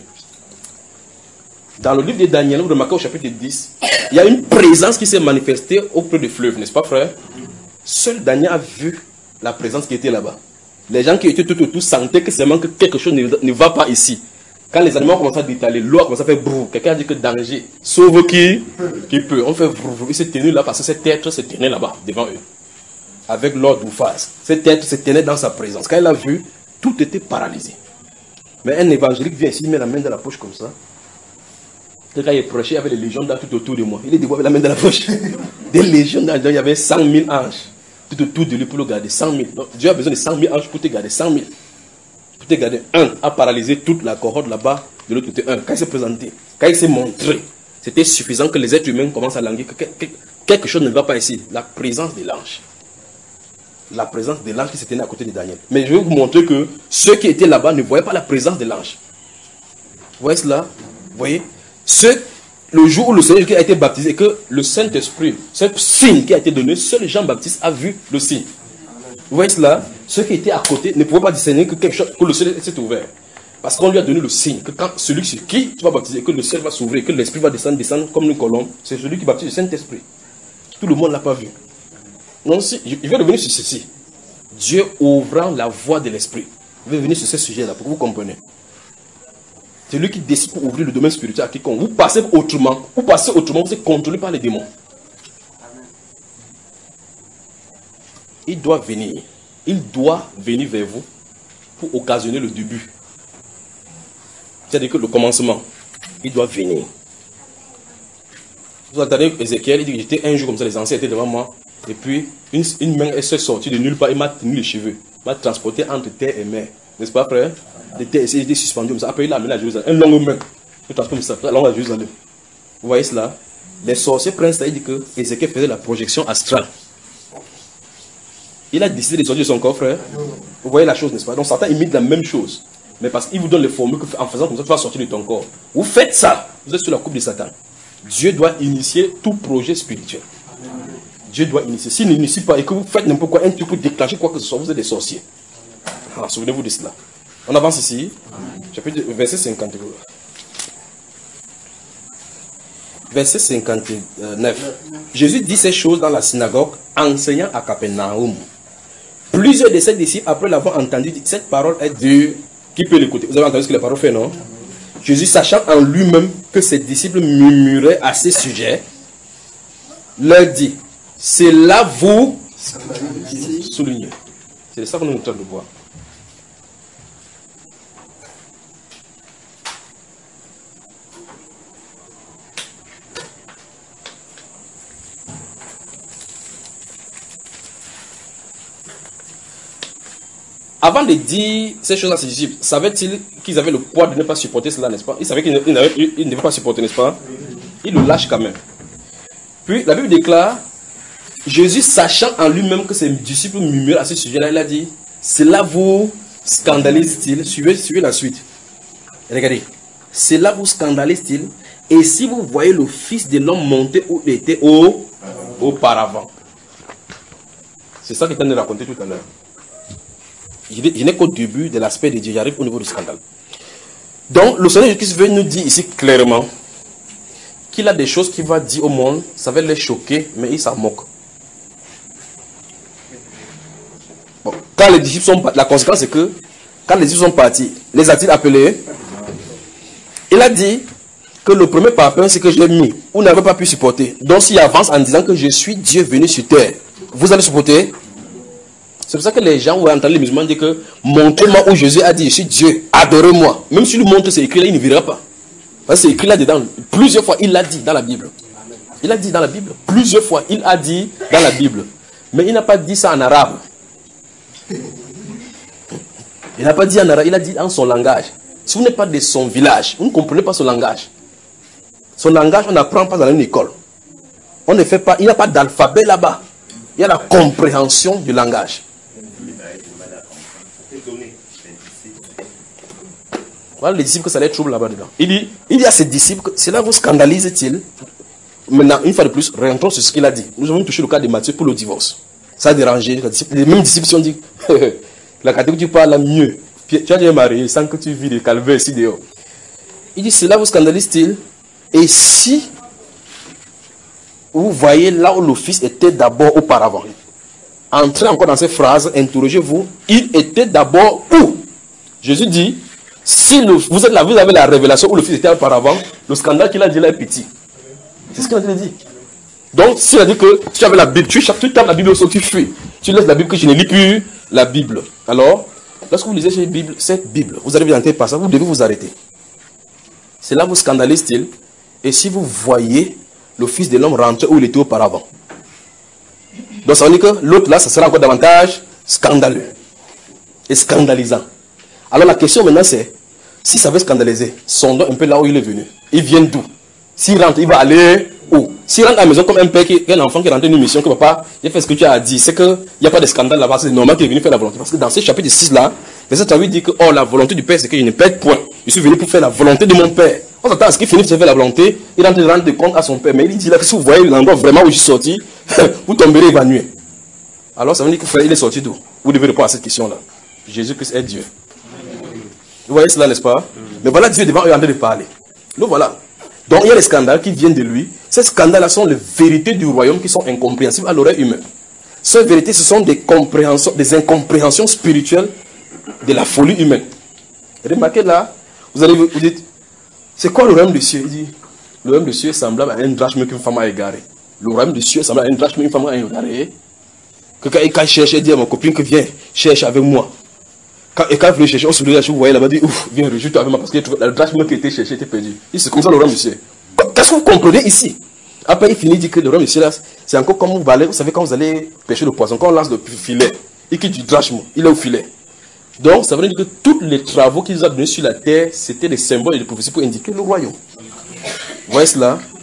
Dans le livre de Daniel, vous remarquez au chapitre dix, il y a une présence qui s'est manifestée auprès du fleuve, n'est-ce pas, frère? Seul Daniel a vu la présence qui était là-bas. Les gens qui étaient tout autour sentaient que c'est que quelque chose ne, ne va pas ici. Quand les animaux ont commencé à détaler, l'eau a commencé à faire brou. Quelqu'un a dit que danger. Sauve qui? Qui peut. On fait brou. Il s'est tenu là parce que cet être s'est tenu là-bas, devant eux. Avec l'ordre ou face. Cet être se tenait dans sa présence. Quand il a vu, tout était paralysé. Mais un évangélique vient ici, il met la main dans la poche comme ça. Quand il prêchait, il y avait des légions d'anges tout autour de moi. Il est debout avec la main dans la poche. Des légions d'anges. Il y avait cent mille anges tout autour de lui pour le garder. cent mille. Donc, Dieu a besoin de cent mille anges pour te garder. cent mille. Pour te garder. Un a paralysé toute la cohorte là-bas. De l'autre côté, un. Quand il s'est présenté, quand il s'est montré, c'était suffisant que les êtres humains commencent à languir. Que quelque chose ne va pas ici. La présence de l'ange. La présence de l'ange qui se tenait à côté de Daniel. Mais je vais vous montrer que ceux qui étaient là-bas ne voyaient pas la présence de l'ange. Vous voyez cela? Vous voyez? Ce, le jour où le Seigneur a été baptisé et que le Saint-Esprit, ce signe qui a été donné, seul Jean-Baptiste a vu le signe. Vous voyez cela? Ceux qui étaient à côté ne pouvaient pas discerner que, quelque chose, que le ciel s'est ouvert. Parce qu'on lui a donné le signe que quand celui sur qui tu vas baptiser, que le ciel va s'ouvrir, que l'Esprit va descendre, descendre comme une colombe, c'est celui qui baptise le Saint-Esprit. Tout le monde ne l'a pas vu. Non, si, je vais revenir sur ceci. Dieu ouvrant la voie de l'Esprit. Je vais revenir sur ce sujet-là pour que vous compreniez. C'est lui qui décide pour ouvrir le domaine spirituel à quiconque. Vous passez autrement, vous passez autrement, vous êtes contrôlé par les démons. Amen. Il doit venir. Il doit venir vers vous pour occasionner le début. C'est-à-dire que le commencement, il doit venir. Vous entendez Ézéchiel, il dit que j'étais un jour comme ça, les anciens étaient devant moi, et puis une, une main s'est sortie de nulle part, il m'a tenu les cheveux, m'a transporté entre terre et mer. N'est-ce pas, frère? Les terres étaient suspendues comme ça. Après, il l'a amené à Jérusalem. Un long main. Il transporte comme ça, la langue à Jérusalem. Vous voyez cela? Les sorciers prennent ça et disent que Ézéchiel faisait la projection astrale. Il a décidé de sortir de son corps, frère. Vous voyez la chose, n'est-ce pas? Donc Satan imite la même chose. Mais parce qu'il vous donne les formules qu'en faisant comme ça, tu vas sortir de ton corps. Vous faites ça, vous êtes sur la coupe de Satan. Dieu doit initier tout projet spirituel. Dieu doit initier. S'il n'initie pas et que vous faites n'importe quoi, un truc pour déclencher quoi que ce soit, vous êtes des sorciers. Alors, souvenez-vous de cela. On avance ici. Chapitre verset cinquante-neuf. Verset cinquante-neuf. Jésus dit ces choses dans la synagogue, enseignant à Capernaum. Plusieurs de ses disciples, après l'avoir entendu, disent, cette parole est dure. Qui peut l'écouter? Vous avez entendu ce que la parole fait, non? Jésus, sachant en lui-même que ses disciples murmuraient à ces sujets, leur dit, c'est là vous soulignez. C'est ça que nous sommes en train de voir. Avant de dire ces choses à ses disciples, savaient-ils qu'ils avaient le poids de ne pas supporter cela, n'est-ce pas? Ils savaient qu'ils ne, ne devaient pas supporter, n'est-ce pas? Ils le lâchent quand même. Puis la Bible déclare, Jésus sachant en lui-même que ses disciples murmurent à ce sujet-là, il a dit, cela vous scandalise-t-il? Suivez, suivez la suite. Regardez. Cela vous scandalise-t-il? Et si vous voyez le Fils de l'homme monter où il était au, auparavant. C'est ça qu'il vient de raconter tout à l'heure. Je n'ai qu'au début de l'aspect de Dieu, j'arrive au niveau du scandale. Donc, le Seigneur Jésus veut nous dire ici clairement qu'il a des choses qu'il va dire au monde, ça va les choquer, mais il s'en moque. Bon, quand les disciples sont partis, la conséquence c'est que, quand les disciples sont partis, les a-t-il appelés? Il a dit que le premier parpaing, c'est que j'ai mis, vous n'avez pas pu supporter. Donc, s'il avance en disant que je suis Dieu venu sur terre, vous allez supporter? C'est pour ça que les gens, vous entendez les musulmans dire que montrez-moi où Jésus a dit, je suis Dieu, adorez-moi. Même si lui montre c'est écrit là, il ne verra pas. Parce que c'est écrit là dedans. Plusieurs fois, il l'a dit dans la Bible. Il a dit dans la Bible. Plusieurs fois, il a dit dans la Bible. Mais il n'a pas dit ça en arabe. Il n'a pas dit en arabe, il a dit en son langage. Si vous n'êtes pas de son village, vous ne comprenez pas son langage. Son langage, on n'apprend pas dans une école. On ne fait pas, il n'y a pas d'alphabet là-bas. Il y a la compréhension du langage. Voilà les disciples que ça les trouble là-bas dedans. Il dit, il dit à ses disciples que cela vous scandalise-t-il? Maintenant, une fois de plus, rentrons sur ce qu'il a dit. Nous avons touché le cas de Matthieu pour le divorce. Ça a dérangé. Les mêmes disciples se sont dit, la catégorie tu parles mieux. Tu as déjà marié sans que tu vis des calvaires ici dehors. Il dit, cela vous scandalise-t-il? Et si vous voyez là où le Fils était d'abord auparavant. Entrez encore dans ces phrases, interrogez-vous. Il était d'abord où? Jésus dit, si le, vous êtes là, vous avez la révélation où le Fils était auparavant, le scandale qu'il a dit là est petit. C'est ce qu'il a dit. Donc, s'il a dit que si tu avais la Bible, tu, tu tapes la Bible au sol, tu fuis. Tu laisses la Bible que je ne lis plus la Bible. Alors, lorsque vous lisez cette Bible, cette Bible, vous arrivez dans tel passage, vous devez vous arrêter. Cela vous scandalise-t-il? Et si vous voyez le Fils de l'homme rentrer où il était auparavant. Donc ça veut dire que l'autre là, ça sera encore davantage scandaleux et scandalisant. Alors la question maintenant c'est, si ça veut scandaliser, sondons un peu là où il est venu. Il vient d'où? S'il rentre, il va aller où? S'il rentre à la maison comme un père, qui, un enfant qui rentre une mission, que papa, il a fait ce que tu as dit, c'est qu'il n'y a pas de scandale là-bas, c'est normal qu'il est venu faire la volonté. Parce que dans ce chapitre six là, verset trois dit que oh, la volonté du Père c'est que je ne perde point. Je suis venu pour faire la volonté de mon Père. On s'attend à ce qu'il finisse de faire la volonté, il rentre de rendre compte à son Père. Mais il dit là que si vous voyez l'endroit vraiment où je suis sorti, vous tomberez évanoui. Alors ça veut dire que frère, il est sorti d'où? Vous devez répondre à cette question-là. Jésus-Christ est Dieu. Vous voyez cela, n'est-ce pas? Mais voilà Dieu devant eux en train de parler. Donc voilà. Donc il y a les scandales qui viennent de lui. Ces scandales-là sont les vérités du royaume qui sont incompréhensibles à l'oreille humaine. Ces vérités, ce sont des compréhensions, des incompréhensions spirituelles de la folie humaine. Remarquez là, vous allez vous dites, c'est quoi le royaume des cieux? Il dit, le royaume des cieux est semblable à un drachme qu'une femme a égaré. Le royaume des cieux est semblable à un drachme qu'une femme a égaré. Que quand il cherche, il dit à ma copine que viens, cherche avec moi. Quand, et quand il voulait chercher, on se dit, vous voyez là-bas, dit, ouf, viens, réjouis-toi avec moi parce que le drachme qui était cherché était perdu. Il c'est comme ça le royaume des cieux. Qu'est-ce que vous comprenez ici? Après, il finit, il dit que le royaume des cieux là, c'est encore comme vous allez, vous savez, quand vous allez pêcher le poisson, quand on lance le filet, il quitte du drachme, il est au filet. Donc, ça veut dire que tous les travaux qu'il nous a donnés sur la terre, c'était des symboles et des prophéties pour indiquer le royaume. Vous voyez cela?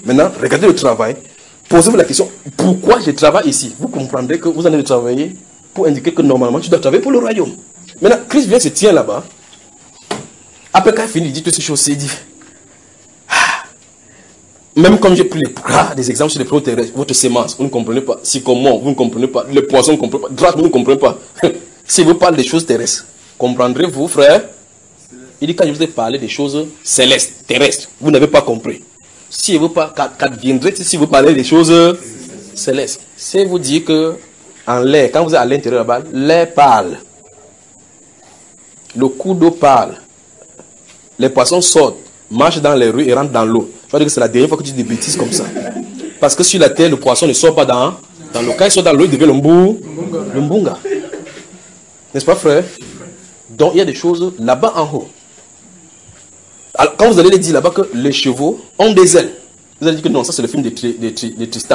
Maintenant, regardez le travail. Posez-vous la question, pourquoi je travaille ici? Vous comprendrez que vous allez travailler pour indiquer que normalement, tu dois travailler pour le royaume. Maintenant, Christ vient se tient là-bas. Après, quand il finit, il dit toutes ces choses, il dit, ah, même comme j'ai pris les, ah, des exemples sur les produits terrestres, votre sémence, vous ne comprenez pas. Sycomore, vous ne comprenez pas. Les poissons, vous ne comprenez pas. Drac, vous ne comprenez pas. Si vous parlez des choses terrestres, comprendrez-vous, frère? Il dit, quand je vous ai parlé des choses célestes, terrestres, vous n'avez pas compris. Si vous qu'adviendrait si vous parlez des choses célestes. C'est vous dire que en l'air, quand vous êtes à l'intérieur là-bas, l'air parle. Le cours d'eau parle. Les poissons sortent, marchent dans les rues et rentrent dans l'eau. Je veux dire que c'est la dernière fois que tu dis des bêtises comme ça. Parce que sur la terre, le poisson ne sort pas dans, dans l'eau. Quand il sort dans l'eau, il devient le mbou, le mbunga. N'est-ce pas, frère? Donc, il y a des choses là-bas en haut. Alors, quand vous allez les dire là-bas que les chevaux ont des ailes, vous allez dire que non, ça c'est le film de, de, de, de Tristan.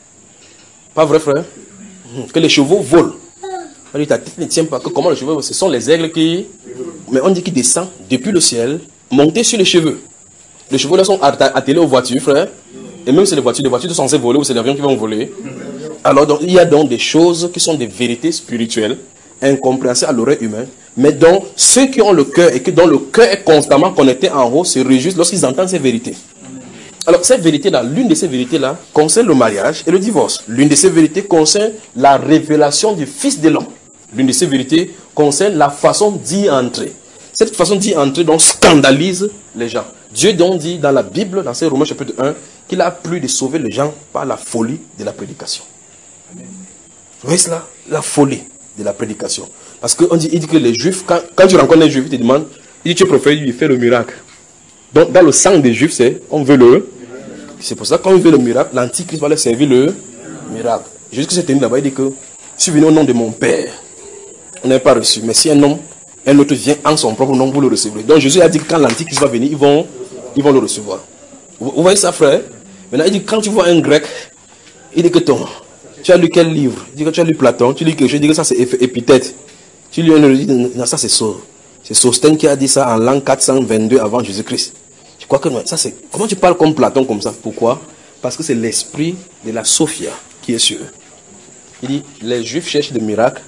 Pas vrai, frère? Que les chevaux volent. On dit, ta tête ne tient pas. Que comment les chevaux, ce sont les aigles qui... Mais on dit qu'ils descendent depuis le ciel, montés sur les cheveux. Les chevaux là sont attelés aux voitures, frère. Et même si les voitures, les voitures sont censées voler ou c'est les avions qui vont voler. Alors, donc, il y a donc des choses qui sont des vérités spirituelles, incompréhensibles à l'oreille humaine. Mais dont ceux qui ont le cœur et que dont le cœur est constamment connecté en haut se réjouissent lorsqu'ils entendent ces vérités. Alors, cette vérité-là, l'une de ces vérités-là concerne le mariage et le divorce. L'une de ces vérités concerne la révélation du Fils de l'homme. L'une de ces vérités concerne la façon d'y entrer. Cette façon d'y entrer donc scandalise les gens. Dieu donc dit dans la Bible, dans ces Romains chapitre un, qu'il a plu de sauver les gens par la folie de la prédication. Vous voyez cela? La folie de la prédication. Parce qu'on dit, il dit que les juifs, quand, quand tu rencontres un juif, il te demande, il dit, tu préfères lui faire le miracle. Donc, dans le sang des juifs, c'est, on veut le, c'est pour ça que quand on veut le miracle, l'antichrist va leur servir le miracle. Jusqu'à cette année là-bas, il dit que, si vous venez au nom de mon Père, on n'a pas reçu. Mais si un homme, un autre vient en son propre nom, vous le recevrez. Donc, Jésus a dit que quand l'antichrist va venir, ils vont, ils vont le recevoir. Vous, vous voyez ça, frère? Maintenant, il dit, quand tu vois un grec, il dit que ton, tu as lu quel livre? Il dit que tu as lu Platon, tu lis quelque chose, il dit que ça c'est épithète. Tu lis un livre, non, ça c'est Sostène. C'est Sostène qui a dit ça en l'an quatre cent vingt-deux avant Jésus-Christ. Je crois que non, ça c'est. Comment tu parles comme Platon comme ça? Pourquoi? Parce que c'est l'esprit de la Sophia qui est sur eux. Il dit, les Juifs cherchent des miracles,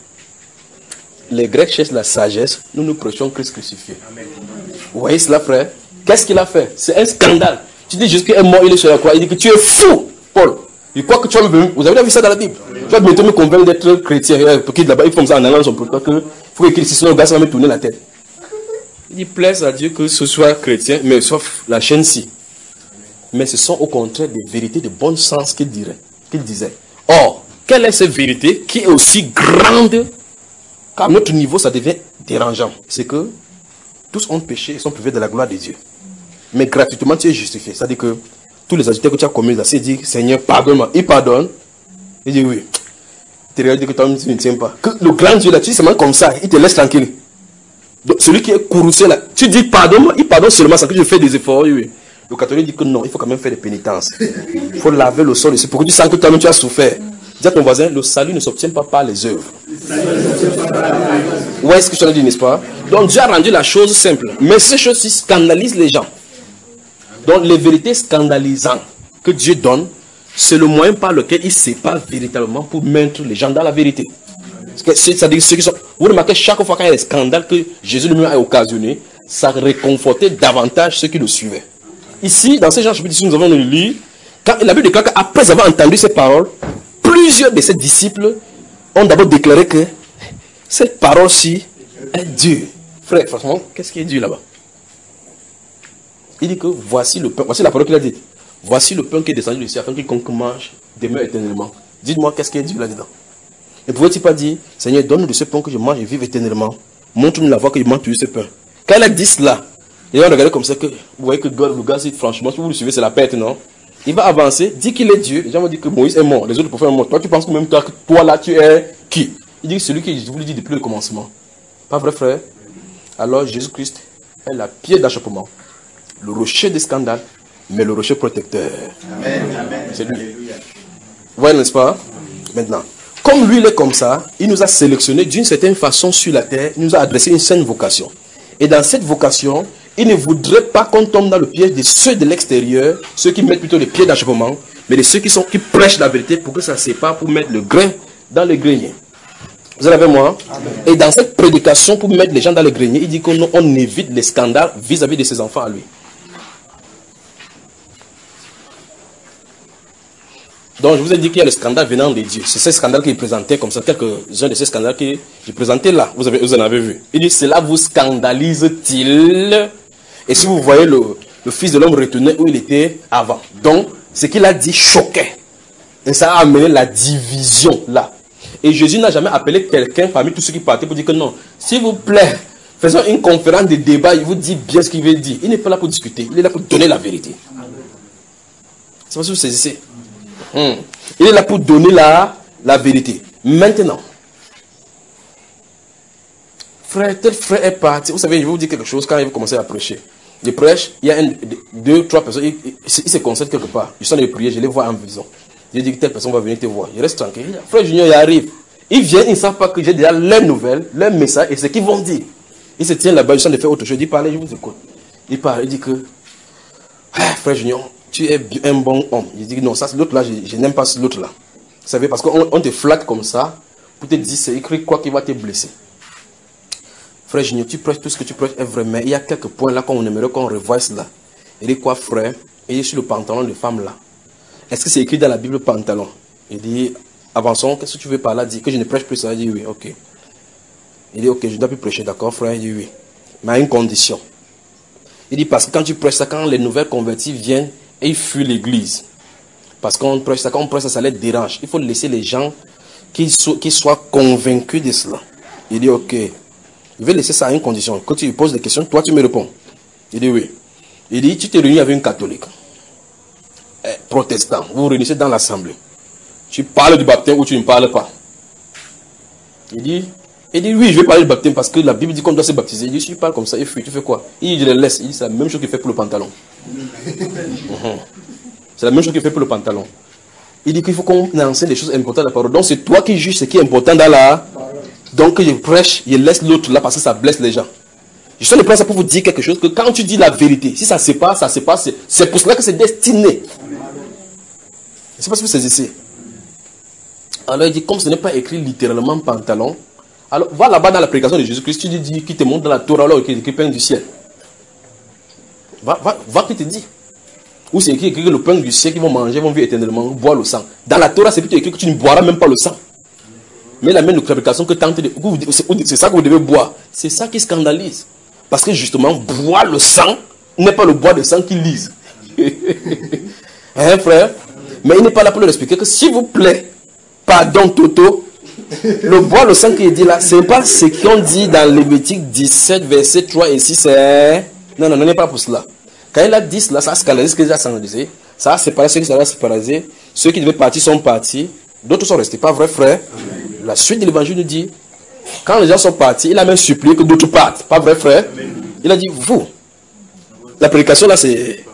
les Grecs cherchent la sagesse, nous nous prêchons Christ crucifié. Amen. Vous voyez cela, frère? Qu'est-ce qu'il a fait? C'est un scandale. Tu dis juste qu'il est mort, il est sur la croix. Il dit que tu es fou, Paul. Il croit que tu as vu. Vous avez vu ça dans la Bible? Tu vas bientôt me convaincre d'être chrétien. Pour qu'il là-bas, il faut ça en allant son protocole que faut écrire sinon le gars ça va me tourner la tête. Il dit plaise à Dieu que ce soit chrétien, mais sauf la chaîne-ci. Mais ce sont au contraire des vérités de bon sens qu'il dirait, qu'il disait. Or, quelle est cette vérité qui est aussi grande qu'à notre niveau ça devient dérangeant? C'est que tous ont péché et sont privés de la gloire de Dieu. Mais gratuitement tu es justifié. C'est-à-dire que tous les adultères que tu as commis, il dit Seigneur, pardonne-moi. Il pardonne. Il dit oui. Tu regardes que toi tu ne tiens pas. Que le grand Dieu là, tu dis seulement comme ça, il te laisse tranquille. Donc celui qui est courroucé là, tu dis pardonne-moi, il pardonne seulement sans que je fais des efforts. Oui, oui. Le catholique dit que non, il faut quand même faire des pénitences. Il faut laver le sol. C'est pour que tu sens que toi-même tu as souffert. Dis à ton voisin, le salut ne s'obtient pas par les œuvres. Ouais, ce que je t'en ai dit, n'est-ce pas? Donc Dieu a rendu la chose simple. Mais ces choses-ci scandalisent les gens. Donc les vérités scandalisantes que Dieu donne, c'est le moyen par lequel il sépare véritablement pour mettre les gens dans la vérité. C'est-à-dire ceux qui sont... Vous remarquez, chaque fois qu'il y a des scandales que Jésus lui-même a occasionné, ça réconfortait davantage ceux qui le suivaient. Ici, dans ces Jean chapitre dix, nous avons lu, quand la Bible déclare qu'après avoir entendu ces paroles, plusieurs de ses disciples ont d'abord déclaré que cette parole-ci est Dieu. Frère, franchement, qu'est-ce qui est Dieu là-bas? Il dit que voici le pain, voici la parole qu'il a dit. Voici le pain qui est descendu du ciel afin que quiconque mange demeure éternellement. Dites-moi qu'est-ce qu'il y a Dieu là-dedans. Ne pouvait-il pas dire, Seigneur, donne-nous de ce pain que je mange et vive éternellement. Montre-nous la voie que je mange de ce pain. Quand il a dit cela, et on regarde comme ça que vous voyez que le gars, franchement, si vous le suivez, c'est la perte, non? Il va avancer, dit qu'il est Dieu. Les gens vont dire que Moïse est mort, les autres prophètes sont morts. Toi, tu penses que même toi, toi là, tu es qui? Il dit que celui qui vous le dit depuis le commencement. Pas vrai, frère? Alors Jésus-Christ est la pierre d'achoppement, le rocher des scandales, mais le rocher protecteur. Amen. C'est lui. Vous voyez, n'est-ce pas? Maintenant, comme lui, il est comme ça, il nous a sélectionnés d'une certaine façon sur la terre, il nous a adressé une sainte vocation. Et dans cette vocation, Il ne voudrait pas qu'on tombe dans le piège de ceux de l'extérieur, ceux qui mettent plutôt les pieds d'achoppement, mais de ceux qui, sont, qui prêchent la vérité pour que ça ne sépare, pour mettre le grain dans le grenier. Vous en avez moi? Amen. Et dans cette prédication, pour mettre les gens dans le grenier, il dit qu'on on évite les scandales vis-à-vis de ses enfants à lui. Donc je vous ai dit qu'il y a le scandale venant de Dieu. C'est ce scandale qu'il présentait comme ça, quelques-uns de ces scandales que j'ai présentés là. Vous, avez, vous en avez vu. Il dit, cela vous scandalise-t-il? Et si vous voyez le, le Fils de l'homme retourner où il était avant. Donc, ce qu'il a dit choquait. Et ça a amené la division là. Et Jésus n'a jamais appelé quelqu'un parmi tous ceux qui partaient pour dire que non, s'il vous plaît, faisons une conférence de débat, il vous dit bien ce qu'il veut dire. Il n'est pas là pour discuter, il est là pour donner la vérité. C'est pas si vous saisissez. Hum. Il est là pour donner la, la vérité. Maintenant, frère, tel frère est parti. Vous savez, je vais vous dire quelque chose quand il va commencer à prêcher. Il prêche, il y a un, deux, trois personnes, il, il, il se concentre quelque part. Ils sont allés prier, je les vois en vision. Je dis que telle personne va venir te voir. Il reste tranquille. Frère Junior, il arrive. Ils viennent, ils ne savent pas que j'ai déjà leurs nouvelles, leurs messages et ce qu'ils vont dire. Ils se tiennent là-bas, ils sont de faire autre chose. Il parle, je vous écoute. Il parle, il dit que, ah, frère Junior, tu es un bon homme. Je dis non, ça c'est l'autre là, je, je n'aime pas l'autre là. Vous savez, parce qu'on on te flatte comme ça, pour te dire, c'est écrit quoi qui va te blesser. Frère Junior, tu prêches tout ce que tu prêches est vrai, mais il y a quelques points là qu'on aimerait qu'on revoie cela. Il dit quoi, frère? Il est sur le pantalon de femme là. Est-ce que c'est écrit dans la Bible pantalon? Il dit, avançons, qu'est-ce que tu veux par là? Il dit que je ne prêche plus ça. Il dit oui, ok. Il dit ok, je ne dois plus prêcher, d'accord, frère? Il dit oui, mais à une condition. Il dit parce que quand tu prêches ça, quand les nouvelles convertis viennent et ils fuient l'église, parce qu'on prêche ça, quand on prêche ça, ça les dérange. Il faut laisser les gens qui, so, qui soient convaincus de cela. Il dit ok, je vais laisser ça à une condition. Quand tu lui poses des questions, toi tu me réponds. Il dit oui. Il dit, tu t'es réuni avec une catholique, eh, protestant, vous vous réunissez dans l'assemblée. Tu parles du baptême ou tu ne parles pas? Il dit, il dit oui, je vais parler du baptême parce que la Bible dit qu'on doit se baptiser. Il dit, si tu parles comme ça, il fuit, tu fais quoi? Il dit, je le laisse. Il dit, c'est la même chose qu'il fait pour le pantalon. uh-huh. C'est la même chose qu'il fait pour le pantalon. Il dit qu'il faut qu'on enseigne des choses importantes dans la parole. Donc c'est toi qui juges ce qui est important dans la... Donc je prêche, je laisse l'autre là parce que ça blesse les gens. Je suis en train de pour vous dire quelque chose, que quand tu dis la vérité, si ça se passe, ça se passe, c'est pour cela que c'est destiné. Je ne sais pas si vous saisissez. Alors il dit, comme ce n'est pas écrit littéralement pantalon, alors va là-bas dans la prédication de Jésus-Christ, tu lui dis qu'il te montre dans la Torah alors qu'il est écrit pain du ciel. Va, va, va qu'il te dit. Ou c'est écrit, écrit que le pain du ciel qu'ils vont manger, vont vivre éternellement, boire le sang. Dans la Torah, c'est plutôt écrit que tu ne boiras même pas le sang. Mais la même prédication que tente de... C'est ça que vous devez boire. C'est ça qui scandalise. Parce que justement, boire le sang n'est pas le boire de sang qui lise. Hein, frère? Mais il n'est pas là pour leur expliquer que s'il vous plaît, pardon, Toto, le boire le sang qui est dit là, ce n'est pas ce qu'on dit dans Lévitique dix-sept, versets trois et six. C'est... Non, non, non, n'est pas pour cela. Quand il a dit cela, ça a scandalisé ce qu'il a scandalisé. Ça a séparé ceux qui s'en séparé. Ceux qui devaient partir sont partis. D'autres sont restés. Pas vrai, frère? La suite de l'évangile nous dit, quand les gens sont partis, il a même supplié que d'autres partent. Pas vrai, frère? Il a dit, vous, la prédication là, c'est...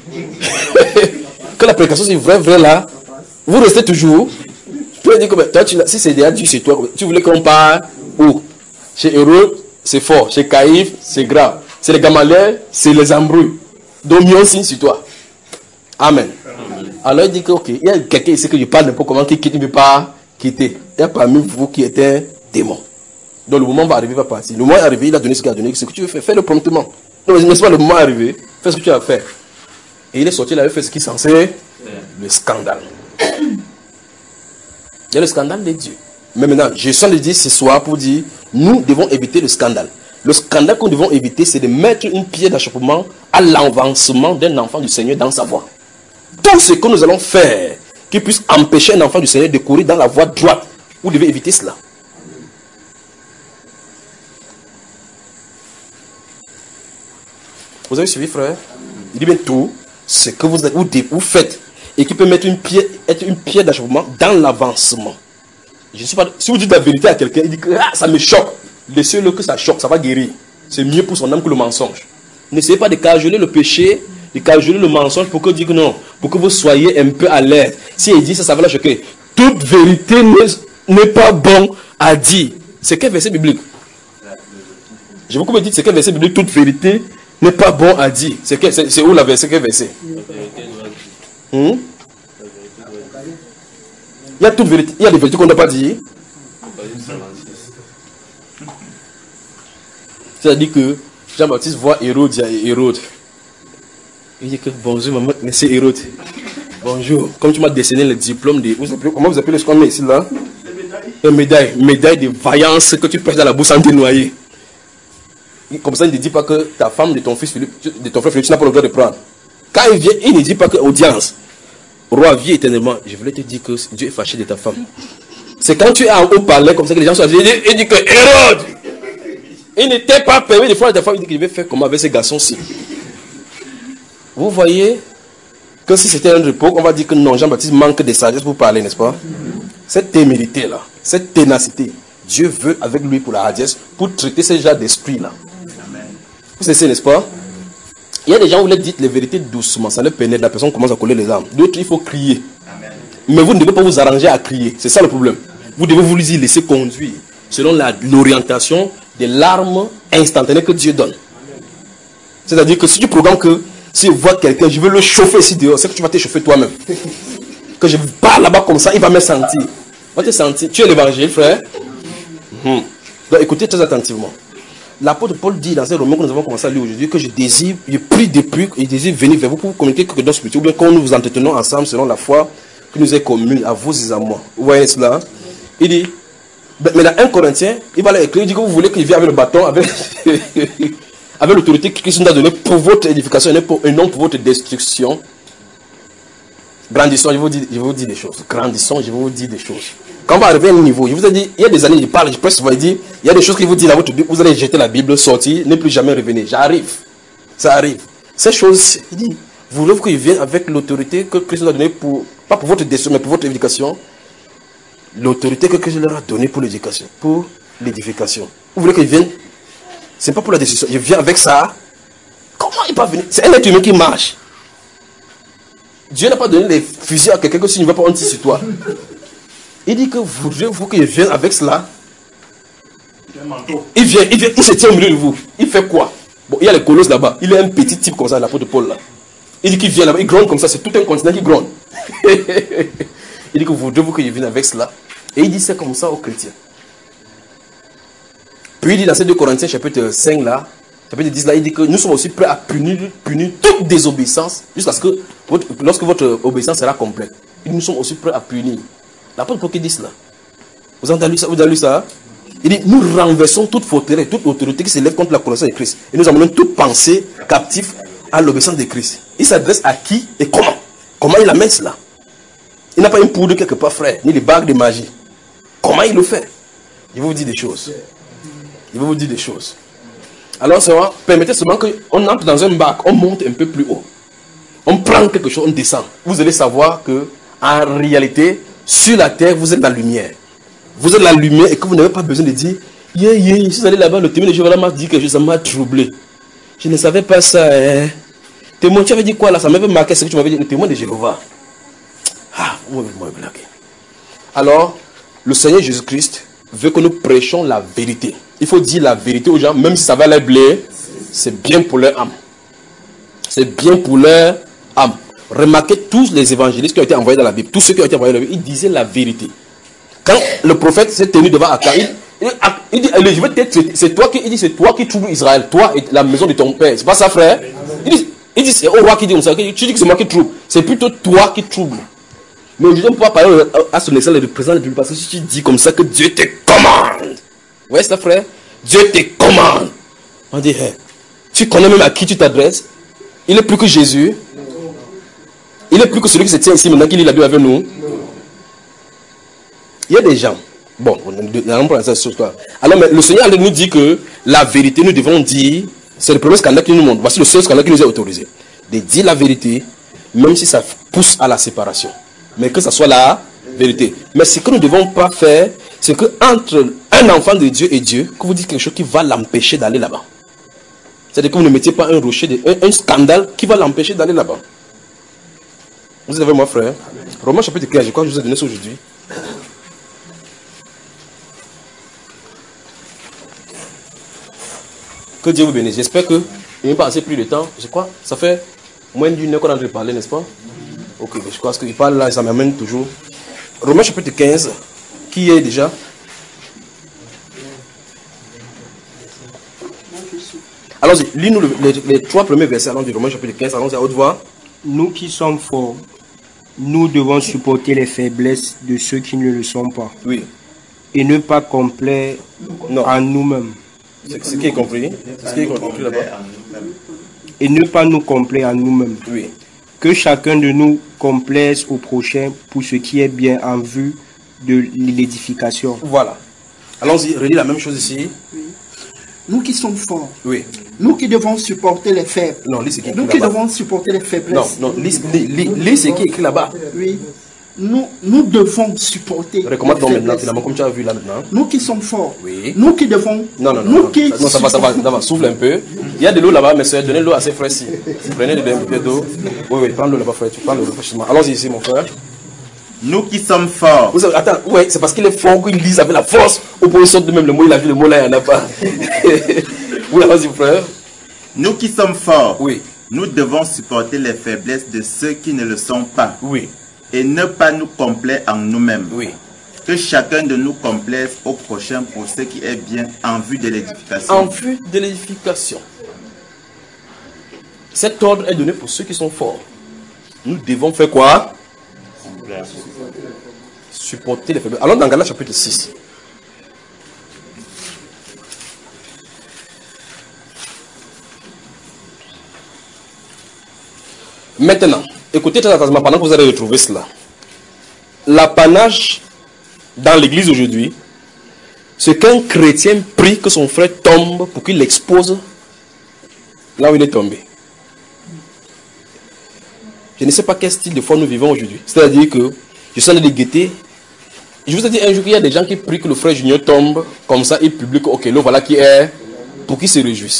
que la prédication c'est vrai, vrai là, vous restez toujours. Tu peux dire que toi, tu... si c'est déjà Dieu, c'est toi. Tu voulais qu'on parte où? Chez Héros, c'est fort. Chez Caïphe, c'est grave. C'est les Gamaliels, c'est les embrouilles. Donc, mieux signe sur toi. Amen. Amen. Alors, il dit que, ok, il y a quelqu'un ici que je parle n'importe comment qui quitte, il ne veut pas quitter. Il y a parmi vous qui êtes un démon. Donc, le moment va arriver, il va partir. Le moment est arrivé, il a donné ce qu'il a donné. Ce que tu veux faire, fais-le promptement. Donc, n'est-ce pas le moment est arrivé, fais ce que tu as à faire. Et il est sorti, il avait fait ce qui est censé, le scandale. Il y a le scandale de Dieu. Mais maintenant, je suis en train de dire ce soir pour dire, nous devons éviter le scandale. Le scandale que nous devons éviter, c'est de mettre une pierre d'achoppement à l'avancement d'un enfant du Seigneur dans sa voie. Tout ce que nous allons faire qui puisse empêcher un enfant du Seigneur de courir dans la voie droite, vous devez éviter cela. Vous avez suivi, frère? Il dit bien tout ce que vous, vous, vous faites et qui peut mettre une pierre, être une pierre d'achoppement dans l'avancement. Je suis pas, si vous dites la vérité à quelqu'un, il dit que ah, ça me choque. Laissez-le que ça choque, ça va guérir. C'est mieux pour son âme que le mensonge. N'essayez pas de cajoler le péché, de cajoler le mensonge pour que dire que non, pour que vous soyez un peu à l'aise. Si il dit ça, ça va la choquer. Toute vérité n'est pas bon à dire. C'est quel verset biblique? Je vous dire, c'est quel verset biblique? Toute vérité n'est pas bon à dire. C'est où la verset? Quel verset? Hmm? Il y a toute vérité. Il y a des vérités qu'on ne doit pas dire. C'est-à-dire que Jean-Baptiste voit Hérode, il y a Hérode. Il dit que bonjour maman, mais c'est Hérode. Bonjour. Comme tu m'as dessiné le diplôme de. Vous appelez, comment vous appelez ce qu'on met ici là? Une médaille. Médaille de vaillance que tu prêches dans la bouche sans te noyer. Comme ça, il ne dit pas que ta femme, de ton fils Philippe, de ton frère Philippe, tu n'as pas le droit de prendre. Quand il vient, il ne dit pas que audience. Roi, vie éternellement. Je voulais te dire que Dieu est fâché de ta femme. C'est quand tu es en haut palais comme ça que les gens sont. Il dit, il dit que Hérode, il n'était pas permis de faire ta femme. Il dit qu'il devait faire comme avec ces garçons-ci. Vous voyez que si c'était un repos, on va dire que non, Jean-Baptiste manque de sagesse pour parler, n'est-ce pas? Cette témérité-là, cette ténacité, Dieu veut avec lui pour la hardiesse, pour traiter ce genre d'esprit-là. Vous savez, n'est-ce pas? Il y a des gens où vous leur dites les vérités doucement, ça ne pénètre, la personne commence à coller les armes. D'autres, il faut crier. Mais vous ne devez pas vous arranger à crier, c'est ça le problème. Vous devez vous y laisser conduire selon l'orientation des larmes instantanées que Dieu donne. C'est-à-dire que si tu programmes que si je vois quelqu'un, je veux le chauffer ici dehors, c'est que tu vas te chauffer toi-même. Que je parle là-bas comme ça, il va me sentir. Il va te sentir. Tu es l'évangile, frère. Mmh. Donc écoutez très attentivement. L'apôtre Paul dit dans ces romans que nous avons commencé à lire aujourd'hui que je désire, je prie depuis, je désire venir vers vous pour vous communiquer quelque chose de spirituel, ou bien quand nous vous entretenons ensemble selon la foi qui nous est commune à vous et à moi. Vous voyez cela? Il dit, mais dans un Corinthien, il va l'écrire, il dit que vous voulez qu'il vienne avec le bâton, avec, avec l'autorité que Christ nous a donnée pour votre édification et non pour votre destruction. Grandissons, je vous dis, je vous dis des choses. Grandissons, je vous dis des choses. Quand on va arriver à un niveau, je vous ai dit, il y a des années, je parle, je presse, je vous dire, il y a des choses qui vous disent dans votre Bible, vous allez jeter la Bible, sortir, ne plus jamais revenir. J'arrive. Ça arrive. Ces choses, il dit, vous voulez qu'ils viennent avec l'autorité que Christ nous a donnée pour, pas pour votre destruction, mais pour votre éducation. L'autorité que Christ leur a donnée pour l'éducation, pour l'édification. Vous voulez qu'ils viennent, c'est pas pour la destruction, je viens avec ça. Comment il peut venir? C'est un être humain qui marche. Dieu n'a pas donné les fusils à quelqu'un que s'il ne va pas, on tire sur toi. Il dit que vous, vous qu'il vienne avec cela. Il vient, il vient, il se tient au milieu de vous. Il fait quoi? Bon, il y a les colosses là-bas. Il est un petit type comme ça, l'apôtre Paul là. Il dit qu'il vient là-bas, il gronde comme ça, c'est tout un continent qui gronde. Il dit que vous devez qu'il vienne avec cela. Et il dit c'est comme ça aux chrétiens. Puis il dit dans ces deux Corinthiens chapitre cinq là, chapitre dix là, il dit que nous sommes aussi prêts à punir, punir toute désobéissance jusqu'à ce que, votre, lorsque votre obéissance sera complète. Et nous sommes aussi prêts à punir. L'apôtre Paul qui dit cela. Vous avez lu ça? Vous avez lu ça? Il dit, nous renversons toute forteresse, toute autorité qui s'élève contre la connaissance de Christ. Et nous amenons toute pensée captive à l'obéissance de Christ. Il s'adresse à qui et comment? Comment il amène cela? Il n'a pas une poudre quelque part, frère, ni des bagues de magie. Comment il le fait? Je vais vous dire des choses. Je vais vous dire des choses. Alors, seulement, permettez seulement qu'on entre dans un bac, on monte un peu plus haut. On prend quelque chose, on descend. Vous allez savoir que, en réalité, sur la terre, vous êtes la lumière. Vous êtes la lumière et que vous n'avez pas besoin de dire, yeah, yeah, je suis allé là-bas, le témoin de Jéhovah m'a dit que ça m'a troublé. Je ne savais pas ça. Hein. Témoin, tu avais dit quoi là? Ça m'avait marqué ce que tu m'avais dit, le témoin de Jéhovah. Ah, vous m'avez blagué. Alors, le Seigneur Jésus-Christ veut que nous prêchions la vérité. Il faut dire la vérité aux gens, même si ça va les blesser, c'est bien pour leur âme. C'est bien pour leur âme. Remarquez tous les évangélistes qui ont été envoyés dans la Bible, tous ceux qui ont été envoyés dans la Bible, ils disaient la vérité. Quand le prophète s'est tenu devant Akab, il, il, il dit, je vais te traiter, c'est toi qui, il dit, c'est toi qui troubles Israël, toi et la maison de ton père. C'est pas ça, frère? Il dit, il dit c'est au roi qui dit comme ça, tu dis que c'est moi qui trouble. C'est plutôt toi qui trouble. Mais je ne peux pas parler à son excellence le président de la Bible, parce que si tu dis comme ça que Dieu te commande. Vous voyez ça, frère? Dieu te commande. On dit, hey, tu connais même à qui tu t'adresses? Il est plus que Jésus. Il est plus que celui qui se tient ici maintenant qui lit la Bible avec nous. Il y a des gens. Bon, on allons prendre ça sur toi. Alors, mais le Seigneur nous dit que la vérité, nous devons dire, c'est le premier scandale qui nous montre. Voici le seul scandale qui nous est autorisé. De dire la vérité, même si ça pousse à la séparation. Mais que ça soit la vérité. Mais ce que nous ne devons pas faire, c'est que entre un enfant de Dieu et Dieu, que vous dites quelque chose qui va l'empêcher d'aller là-bas. C'est-à-dire que vous ne mettiez pas un rocher, de, un, un scandale qui va l'empêcher d'aller là-bas. Vous êtes avec moi, frère? Romains chapitre quinze, je crois que je vous ai donné ça aujourd'hui. Que Dieu vous bénisse. J'espère que Il n'est pas assez pris de temps. Je crois, ça fait moins d'une heure qu'on est en train de parler, n'est-ce pas? Ok, je crois qu'il parle là, ça m'amène toujours. Romains chapitre quinze, qui est déjà? Allons-y, lis-nous les, les, les trois premiers versets allons du Romains chapitre quinze, allons-y à haute voix. Nous qui sommes forts, nous devons supporter les faiblesses de ceux qui ne le sont pas. Oui. Et ne pas complaire non. en nous-mêmes. C'est ce qui est compris. C'est ce qui est compris là-bas. Et ne pas nous complaire en nous-mêmes. Oui. Que chacun de nous complaise au prochain pour ce qui est bien en vue de l'édification. Voilà. Allons-y, relis la même chose ici. Oui. Nous qui sommes forts. Oui. Nous qui devons supporter les faibles. Non, lis ce qui est écrit Nous qui là-bas. devons supporter les faiblesses. Non, non, lis, lis, lis, lis ce qui est écrit là-bas. Oui. Nous, nous devons supporter. Recommande donc maintenant, finalement, comme tu as vu là maintenant. Nous qui sommes forts. Oui. Nous qui devons. Non, non, non. Nous Non, qui non ça va, ça va, ça va. Souffle un peu. Il y a de l'eau là-bas, mais c'est donnez l'eau assez fraîche. Prenez de l'eau d'eau. Oui, oui, prends l'eau là-bas fraîche. Prends l'eau fraîchement. Allons-y ici, mon frère. Nous qui sommes forts. Vous savez, attends, oui, c'est parce qu'il est fort qu'il lise avec la force. Au point où il sort de même le mot, il a vu le mot là, il n'y en a pas. Vous l'avez dit, frère. Nous qui sommes forts. Oui. Nous devons supporter les faiblesses de ceux qui ne le sont pas. Oui. Et ne pas nous complaire en nous-mêmes. Oui. Que chacun de nous complaise au prochain pour ce qui est bien en vue de l'édification. En vue de l'édification. Cet ordre est donné pour ceux qui sont forts. Nous devons faire quoi? Supporter les faiblesses. Allons dans Galates chapitre six. Maintenant, écoutez très attentivement pendant que vous allez retrouver cela. L'apanage dans l'église aujourd'hui, c'est qu'un chrétien prie que son frère tombe pour qu'il l'expose là où il est tombé. Je ne sais pas quel style de foi nous vivons aujourd'hui. C'est-à-dire que je suis en train de guetter. Je vous ai dit un jour qu'il y a des gens qui prient que le frère Junior tombe, comme ça ils publient que ok, là voilà qui est, pour qu'ils se réjouissent.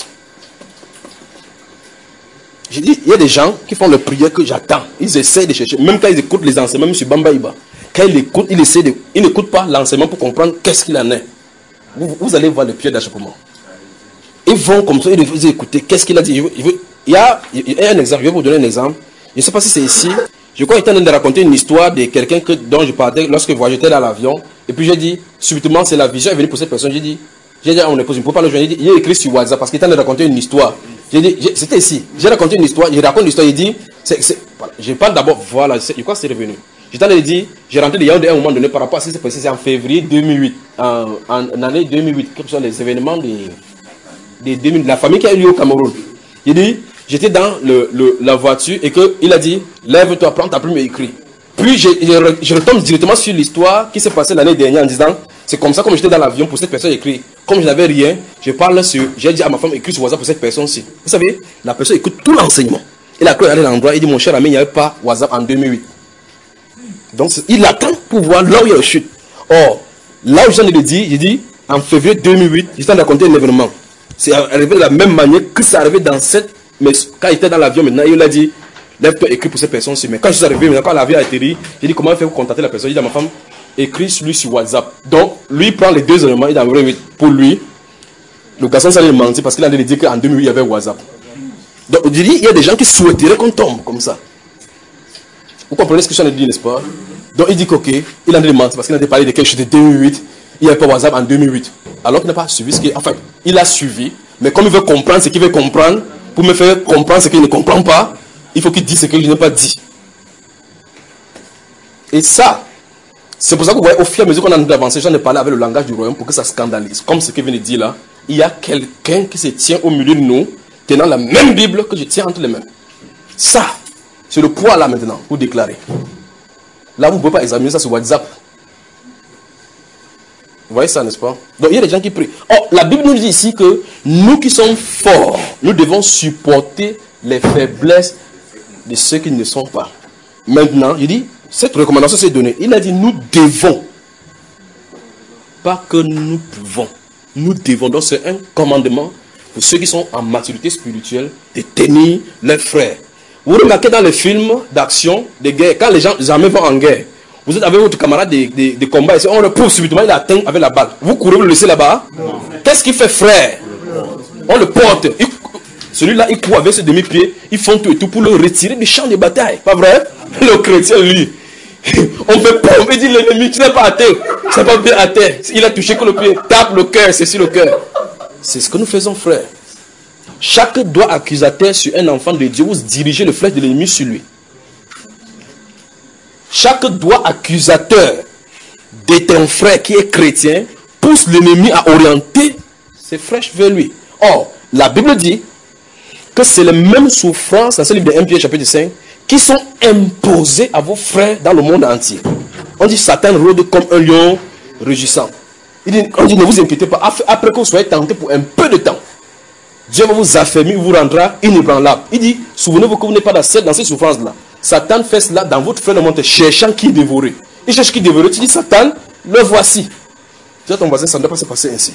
J'ai dit, il y a des gens qui font le prière que j'attends. Ils essaient de chercher, même quand ils écoutent les enseignements, M. Bamba Iba, quand ils écoutent, ils essaient de, ils n'écoutent pas l'enseignement pour comprendre qu'est-ce qu'il en est. Vous, vous allez voir le pied d'achoppement. Ils vont comme ça, ils vont écouter qu'est-ce qu'il a dit. Il, veut, il, veut, il, y a, il y a un exemple, je vais vous donner un exemple. Je ne sais pas si c'est ici. Je crois qu'il était en train de raconter une histoire de quelqu'un que, dont je parlais lorsque j'étais dans l'avion. Et puis j'ai dit, subitement, c'est la vision est venue pour cette personne. J'ai dit, j'ai dit à mon épouse, je ne peux pas le joindre. Il a écrit sur WhatsApp parce qu'il était en train de raconter une histoire. J'ai dit, c'était ici. J'ai raconté une histoire, je raconte l'histoire, il dit, c'est, c'est, voilà. Je parle d'abord, voilà, je crois que c'est revenu. J'étais en train de dire, j'ai rentré de Yaoundé à un moment donné par rapport à ce qui s'est passé, c'est en février deux mille huit, en, en, en année deux mille huit, quels sont les événements de, de, de, de la famille qui a eu lieu au Cameroun. Il dit, j'étais dans le, le, la voiture et qu'il a dit, lève-toi, prends ta plume et écris. Puis je, je, je retombe directement sur l'histoire qui s'est passée l'année dernière en disant, c'est comme ça, comme j'étais dans l'avion pour cette personne écrit. Comme je n'avais rien, je parle sur, j'ai dit à ma femme écrit sur WhatsApp pour cette personne-ci. Vous savez, la personne écoute tout l'enseignement. Il a cru aller à l'endroit, il dit, mon cher ami, il n'y avait pas WhatsApp en deux mille huit. Donc, il attend pour voir là où il y a une chute. Or, là où je viens de le dire, il dit, en février deux mille huit, j'étais en train de raconter un événement. C'est arrivé de la même manière que ça arrivait dans cette, mais quand il était dans l'avion maintenant, il a dit, lève-toi, écris pour cette personne-ci. Mais quand je suis arrivé, maintenant, quand l'avion a atterri, j'ai dit, comment faire pour contacter la personne? Il dit à ma femme, écrit lui sur WhatsApp. Donc, lui prend les deux éléments, il a envoyé pour lui. Le garçon, ça lui mentir parce qu'il a dit qu'en deux mille huit, il y avait WhatsApp. Donc, je dis, il y a des gens qui souhaiteraient qu'on tombe comme ça. Vous comprenez ce que je viens de dire, n'est-ce pas? Donc, il dit qu'ok, il a dit mentir parce qu'il a parlé de quelque chose de deux mille huit. Il n'y avait pas WhatsApp en deux mille huit. Alors qu'il n'a pas suivi ce qu'il... Enfin, il a suivi, mais comme il veut comprendre ce qu'il veut comprendre, pour me faire comprendre ce qu'il ne comprend pas, il faut qu'il dise ce que je n'ai pas dit. Et ça, c'est pour ça que vous voyez, au fur et à mesure qu'on a avancé, j'en ai parlé avec le langage du royaume pour que ça scandalise. Comme ce qu'il vient de dire là, il y a quelqu'un qui se tient au milieu de nous, tenant la même Bible que je tiens entre les mains. Ça, c'est le poids là maintenant, pour déclarer. Là, vous ne pouvez pas examiner ça sur WhatsApp. Vous voyez ça, n'est-ce pas? Donc, il y a des gens qui prient. Oh, la Bible nous dit ici que nous qui sommes forts, nous devons supporter les faiblesses de ceux qui ne sont pas. Maintenant, il dit, cette recommandation s'est donnée. Il a dit, nous devons. Pas que nous pouvons. Nous devons. Donc, c'est un commandement pour ceux qui sont en maturité spirituelle de tenir leurs frères. Vous remarquez dans les films d'action, de guerre, quand les gens jamais vont en guerre, vous êtes avec votre camarade de, de, de combat ici, on le pousse subitement, il atteint avec la balle. Vous courez, vous le laissez là-bas. Qu'est-ce qu'il fait, frère? On le porte. Il, Celui-là, il court avec ses demi-pieds, ils font tout et tout pour le retirer du champ de bataille. Pas vrai? Le chrétien, lui, on fait pas, on dit l'ennemi, tu n'es pas à terre. Tu n'es pas bien à terre. Il a touché que le pied, tape le cœur, c'est sur le cœur. C'est ce que nous faisons, frère. Chaque doigt accusateur sur un enfant de Dieu, vous dirigez le flèche de l'ennemi sur lui. Chaque doigt accusateur de ton frère qui est chrétien pousse l'ennemi à orienter ses flèches vers lui. Or, la Bible dit que c'est les mêmes souffrances, dans ce livre de un Pierre chapitre cinq, qui sont imposées à vos frères dans le monde entier. On dit Satan rôde comme un lion rugissant. Il dit, on dit ne vous inquiétez pas, après que vous soyez tentés pour un peu de temps, Dieu va vous affermir, vous rendra inébranlable. Il dit, souvenez-vous que vous n'êtes pas dans cette, dans cette souffrance-là. Satan fait cela dans votre frère de monte, cherchant qui dévorer. Il cherche qui dévorer. Tu dis, Satan, le voici. Tu dis ton voisin, ça ne doit pas se passer ainsi.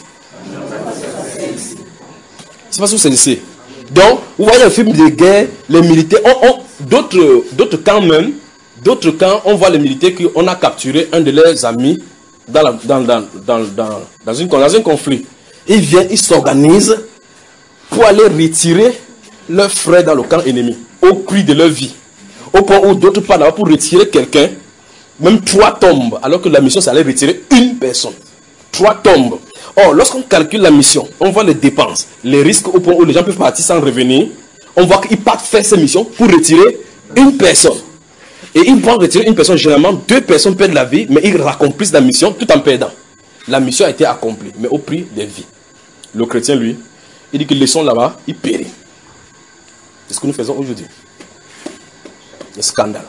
C'est pas ce que c'est ici. Donc, vous voyez un film de guerre, les militaires, on, on, d'autres, d'autres camps même, d'autres camps, on voit les militaires qu'on a capturé un de leurs amis dans, la, dans, dans, dans, dans, dans, une, dans un conflit. Ils viennent, ils s'organisent pour aller retirer leurs frères dans le camp ennemi, au prix de leur vie. Au point où d'autres partent là-bas pour retirer quelqu'un, même trois tombent, alors que la mission, c'est aller retirer une personne. Trois tombent. Or, lorsqu'on calcule la mission, on voit les dépenses, les risques au point où les gens peuvent partir sans revenir. On voit qu'ils partent faire ces missions pour retirer une personne. Et ils vont retirer une personne, généralement, deux personnes perdent la vie, mais ils accomplissent la mission tout en perdant. La mission a été accomplie, mais au prix des vies. Le chrétien, lui, il dit qu'ils les sont là-bas, il périt. C'est ce que nous faisons aujourd'hui. Le scandale.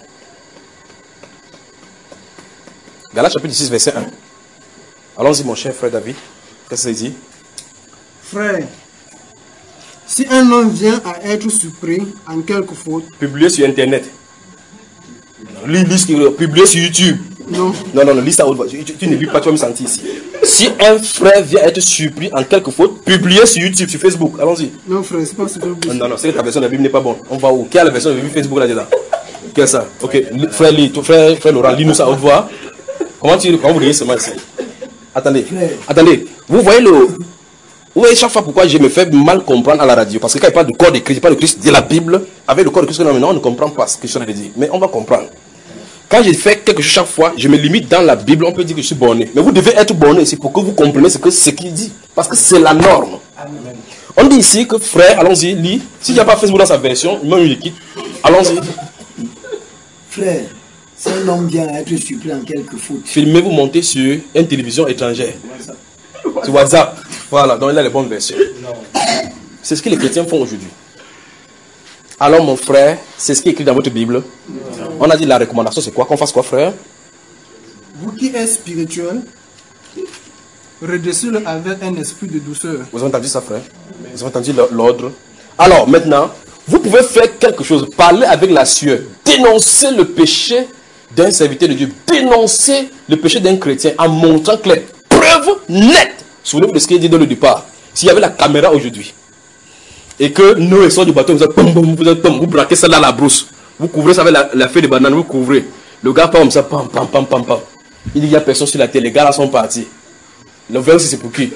Galates chapitre six, verset un. Allons-y, mon cher frère David. Qu'est-ce que ça dit? Frère, si un homme vient à être surpris en quelque faute, publié sur Internet. Lis, lis, publié sur YouTube. Non. Non, non, non, lis ça. Tu, tu, tu ne lis pas, tu vas me sentir ici. Si un frère vient être surpris en quelque faute, publié sur YouTube, sur Facebook. Allons-y. Non, frère, c'est pas sur Facebook. Non, non, c'est que ta version de la Bible n'est pas bonne. On va où? Quelle est la version de la Bible Facebook là-dedans? Quelle est ça? Ok, frère, lis, frère, frère Laurent, lis-nous ça à haute voix. Comment, tu, comment vous lisez ce ici? Attendez, attendez, vous voyez le... Vous voyez chaque fois pourquoi je me fais mal comprendre à la radio. Parce que quand il parle du corps de Christ, il parle de Christ de la Bible. Avec le corps de Christ, non, on ne comprend pas ce que je suis en train de dire. Mais on va comprendre. Quand je fais quelque chose chaque fois, je me limite dans la Bible, on peut dire que je suis borné. Mais vous devez être borné ici pour que vous compreniez ce que ce qu'il dit. Parce que c'est la norme. Amen. On dit ici que frère, allons-y, lis. S'il n'y a pas Facebook dans sa version, même il quitte. Allons-y. Frère, si un homme vient à être surpris en quelque faute. Filmez-vous monter sur une télévision étrangère. Sur WhatsApp. Voilà, donc il a les bonnes versions. C'est ce que les chrétiens font aujourd'hui. Alors mon frère, c'est ce qui est écrit dans votre Bible. On a dit la recommandation, c'est quoi? Qu'on fasse quoi, frère? Vous qui êtes spirituel, redressez-le avec un esprit de douceur. Vous avez entendu ça, frère? Vous avez entendu l'ordre? Alors maintenant, vous pouvez faire quelque chose. Parler avec la sueur. Dénoncer le péché d'un serviteur de Dieu. Dénoncer le péché d'un chrétien en montrant clair. Preuve nette. Souvenez-vous de ce qu'il dit dans le départ. S'il y avait la caméra aujourd'hui et que Noé sort du bateau, vous, pom, pom, vous, pom, vous braquez ça dans la brousse. Vous couvrez ça avec la, la feuille de banane, vous couvrez. Le gars part comme ça, pam, pam, pam, pam, pam. Il dit il n'y a personne sur la terre, les gars là sont partis. Le verre c'est pour qui?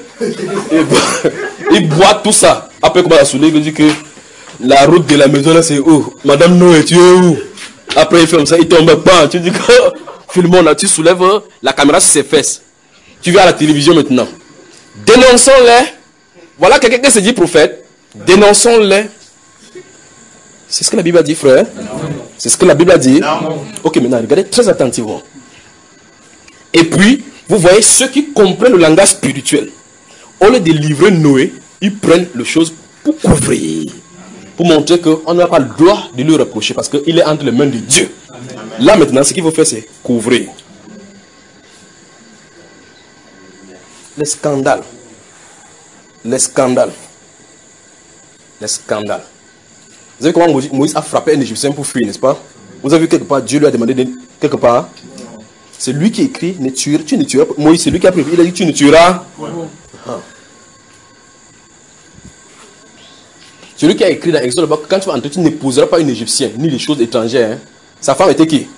Il boit tout ça. Après, comment il a saoulé, il dit que la route de la maison là c'est où? Madame Noé, tu es où? Après, il fait comme ça, il tombe pas. Tu dis que, filmons là, tu soulèves la caméra sur ses fesses. Tu viens à la télévision maintenant. Dénonçons-les. Voilà quelqu'un qui se dit prophète. Dénonçons-les. C'est ce que la Bible a dit, frère. C'est ce que la Bible a dit. Non. Ok, maintenant, regardez très attentivement. Et puis, vous voyez ceux qui comprennent le langage spirituel. Au lieu de livrer Noé, ils prennent les choses pour couvrir. Pour montrer qu'on n'a pas le droit de lui reprocher parce qu'il est entre les mains de Dieu. Amen. Là, maintenant, ce qu'il faut faire, c'est couvrir. Les scandales. Les scandales. Les scandales. Vous savez comment Moïse a frappé un Égyptien pour fuir, n'est-ce pas? Vous avez vu quelque part, Dieu lui a demandé de, quelque part. C'est lui qui écrit, ne tueras, tu ne tueras pas. Moïse, c'est lui qui a prévu, il a dit tu ne tueras. Ouais. Ah. Celui qui a écrit dans Exode, quand tu vas entrer, tu n'épouseras pas une Égyptienne, ni les choses étrangères. Hein. Sa femme était qui?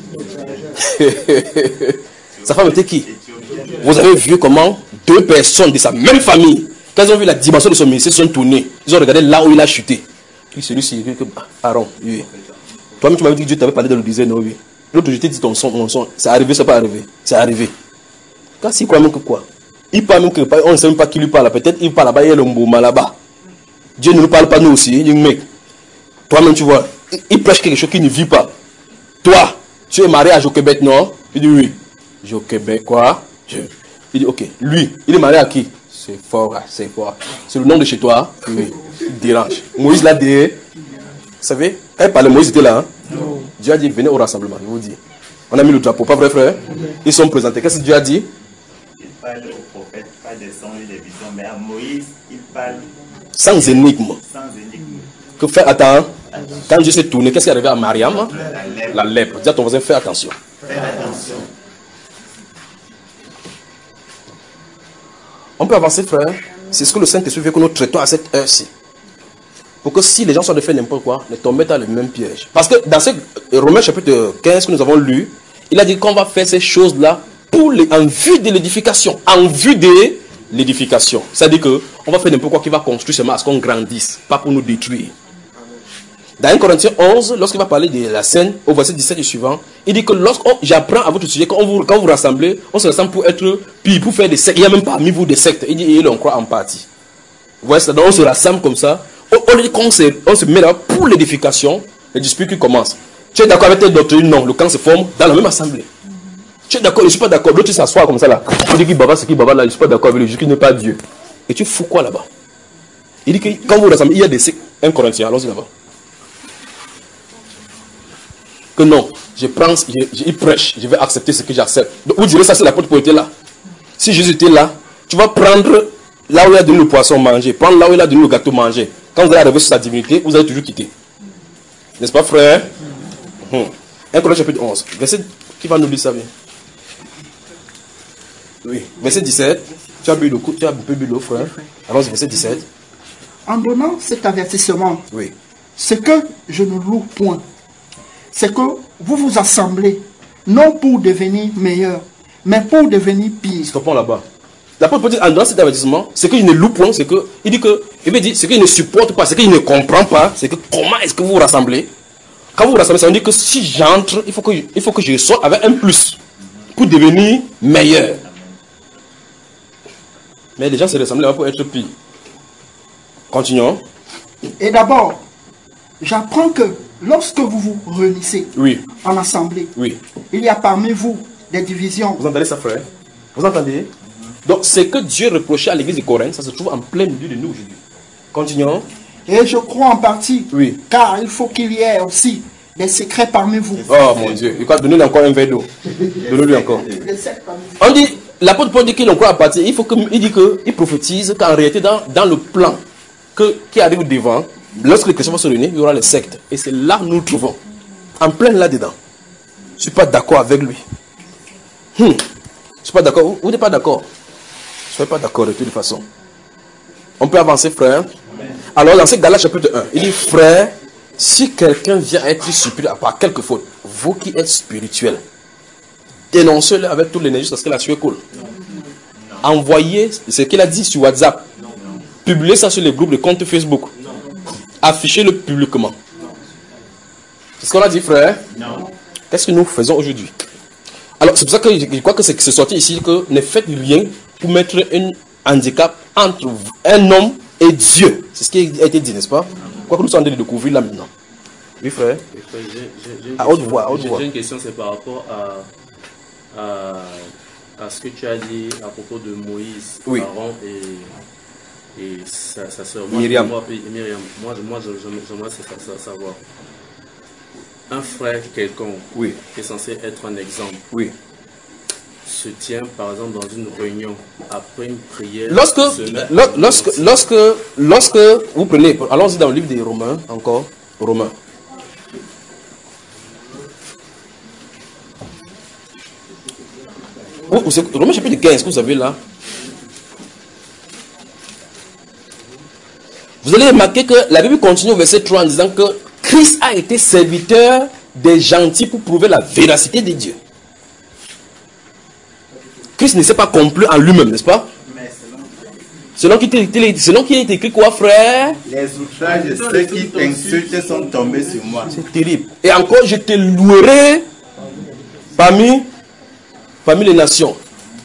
Sa femme était qui? Vous avez vu comment deux personnes de sa même famille, quand ils ont vu la dimension de son ministère, se sont tournés. Ils ont regardé là où il a chuté. Qui celui-ci, Aaron, oui. Toi-même, tu m'avais dit que Dieu t'avait parlé de le disait, non, oui. L'autre, je t'ai dit ton son, mon son. C'est arrivé, c'est pas arrivé. C'est arrivé. Car s'il croit même que quoi? Il parle même que, on ne sait même pas qui lui parle. Peut-être il parle là-bas, il y a le mbouma là-bas. Dieu ne nous parle pas nous aussi. Il dit, mec, toi-même, tu vois, il prêche quelque chose qui ne vit pas. Toi, tu es marié à Joquebet, non? Il dit, oui. Joquebet, quoi? Je... Il dit, ok. Lui, il est marié à qui? C'est fort, c'est fort. C'est le nom de chez toi? Oui. Il dérange. Moïse l'a dit. Vous savez, quand il parlait, Moïse était là. Hein? Dieu a dit, venez au rassemblement, je vous dis. On a mis le drapeau, pas vrai frère? Ils sont présentés. Qu'est-ce que Dieu a dit? Il parle au prophète, pas des sons et des visions, mais à Moïse, il parle sans énigme. Sans énigme. Que faire, attends, quand Dieu s'est tourné, qu'est-ce qui est arrivé à Mariam? La lèpre. La lèpre. Dis à ton voisin, fais attention. Fais attention. On peut avancer, frère. C'est ce que le Saint-Esprit veut que nous traitons à cette heure-ci. Pour que si les gens sont de faire n'importe quoi, ne tombent pas dans le même piège. Parce que dans ce Romains chapitre quinze que nous avons lu, il a dit qu'on va faire ces choses-là pour les, en vue de l'édification. En vue de l'édification. C'est-à-dire qu'on va faire n'importe quoi qui va construire seulement à ce qu'on grandisse, pas pour nous détruire. Dans un Corinthiens onze, lorsqu'il va parler de la scène, au verset dix-sept et suivant, il dit que lorsque j'apprends à votre sujet, quand vous, quand vous rassemblez, on se rassemble pour être, puis pour faire des sectes. Il y a même parmi vous des sectes. Il dit, et il en croit en partie. Vous voyez, on se rassemble comme ça. On, on, on, se, on se met là pour l'édification, les disputes qui commencent. Tu es d'accord avec tes doctrines? Non, le camp se forme dans la même assemblée. Tu es d'accord? Je ne suis pas d'accord. L'autre s'assoit comme ça là. Tu dis qu'il baba, c'est qui baba là, je ne suis pas d'accord avec lui, je dis qu'il n'est pas Dieu. Et tu fous quoi là-bas? Il dit que quand vous rassemblez, il y a des sectes. Un Corinthien, allons-y là-bas. Que non, je prends, je, je, il prêche, je vais accepter ce que j'accepte. Donc vous direz ça, c'est l'apôtre pour être là. Si Jésus était là, tu vas prendre là où il a donné le poisson manger, prendre là où il a donné le gâteau manger. Quand vous allez arriver sur sa divinité, vous allez toujours quitter. N'est-ce pas, frère? Hum. un Corinthiens chapitre onze. Verset, qui va nous dire ça bien? Oui. Verset dix-sept. Tu as bu le coup, tu as un peu bu l'eau, frère. Alors, verset dix-sept. En donnant cet avertissement, oui. Ce que je ne loue point, c'est que vous vous assemblez, non pour devenir meilleur, mais pour devenir pire. Stoppons là-bas. L'apôtre peut dire, en donnant cet avertissement, c'est qu'il ne loue point, c'est que, il dit que, il veut dire, ce qu'il ne supporte pas, c'est qu'il ne comprend pas, c'est que comment est-ce que vous vous rassemblez? Quand vous vous rassemblez, ça veut dire que si j'entre, il faut que, il faut que je sorte avec un plus, pour devenir meilleur. Mais les gens se rassemblent là pour être pire. Continuons. Et d'abord, j'apprends que lorsque vous vous réunissez oui. en assemblée, oui. il y a parmi vous des divisions. Vous entendez ça, frère? Vous entendez? Donc, ce que Dieu reprochait à l'église de Corinthe, ça se trouve en plein milieu de nous aujourd'hui. Continuons. Et je crois en partie, oui. car il faut qu'il y ait aussi des secrets parmi vous. Oh mon Dieu, il va donner encore un verre d'eau. Donnez-lui encore. On dit, l'apôtre Paul dit qu'il en croit en partie. Il faut que, il dit qu'il prophétise qu'en réalité, dans, dans le plan que, qui arrive devant, lorsque les chrétiens vont se réunir, il y aura les sectes. Et c'est là que nous nous trouvons. En plein là-dedans. Je ne suis pas d'accord avec lui. Hmm. Je ne suis pas d'accord. Vous, vous n'êtes pas d'accord? Je ne suis pas d'accord de toute façon. On peut avancer, frère. Amen. Alors, dans ce Galates chapitre un, il dit, frère, si quelqu'un vient être surpris par quelque faute, vous qui êtes spirituels, dénoncez-le avec toute l'énergie parce que la sueur coule. Envoyez ce qu'il a dit sur WhatsApp. Publiez ça sur les groupes de comptes Facebook. Affichez-le publiquement. C'est ce qu'on a dit, frère? Qu'est-ce que nous faisons aujourd'hui? Alors, c'est pour ça que je crois que c'est sorti ici que ne faites rien pour mettre un handicap entre un homme et Dieu. C'est ce qui a été dit, n'est-ce pas? Quoi que nous sommes en train de découvrir là maintenant. Oui, frère. À haute voix, à haute voix. J'ai une question, c'est par rapport à, à, à ce que tu as dit à propos de Moïse, oui. Aaron et, et sa, sa soeur. Myriam. Moi, Myriam. Moi, moi j'aimerais savoir. Un frère quelconque oui. qui est censé être un exemple. Oui. Se tient par exemple dans une réunion après une prière. Lorsque, lorsque, lorsque, lorsque vous prenez, allons-y dans le livre des Romains, encore, Romains. Romains chapitre quinze, que vous avez là. Vous allez remarquer que la Bible continue au verset trois en disant que Christ a été serviteur des gentils pour prouver la véracité de Dieu. Christ ne s'est pas complu en lui-même, n'est-ce pas? Selon qui, t'est- selon qui est écrit quoi, frère? Les outrages de ceux qui t'insultent sont tombés sur moi. C'est terrible. Et encore, je te louerai parmi, parmi les nations.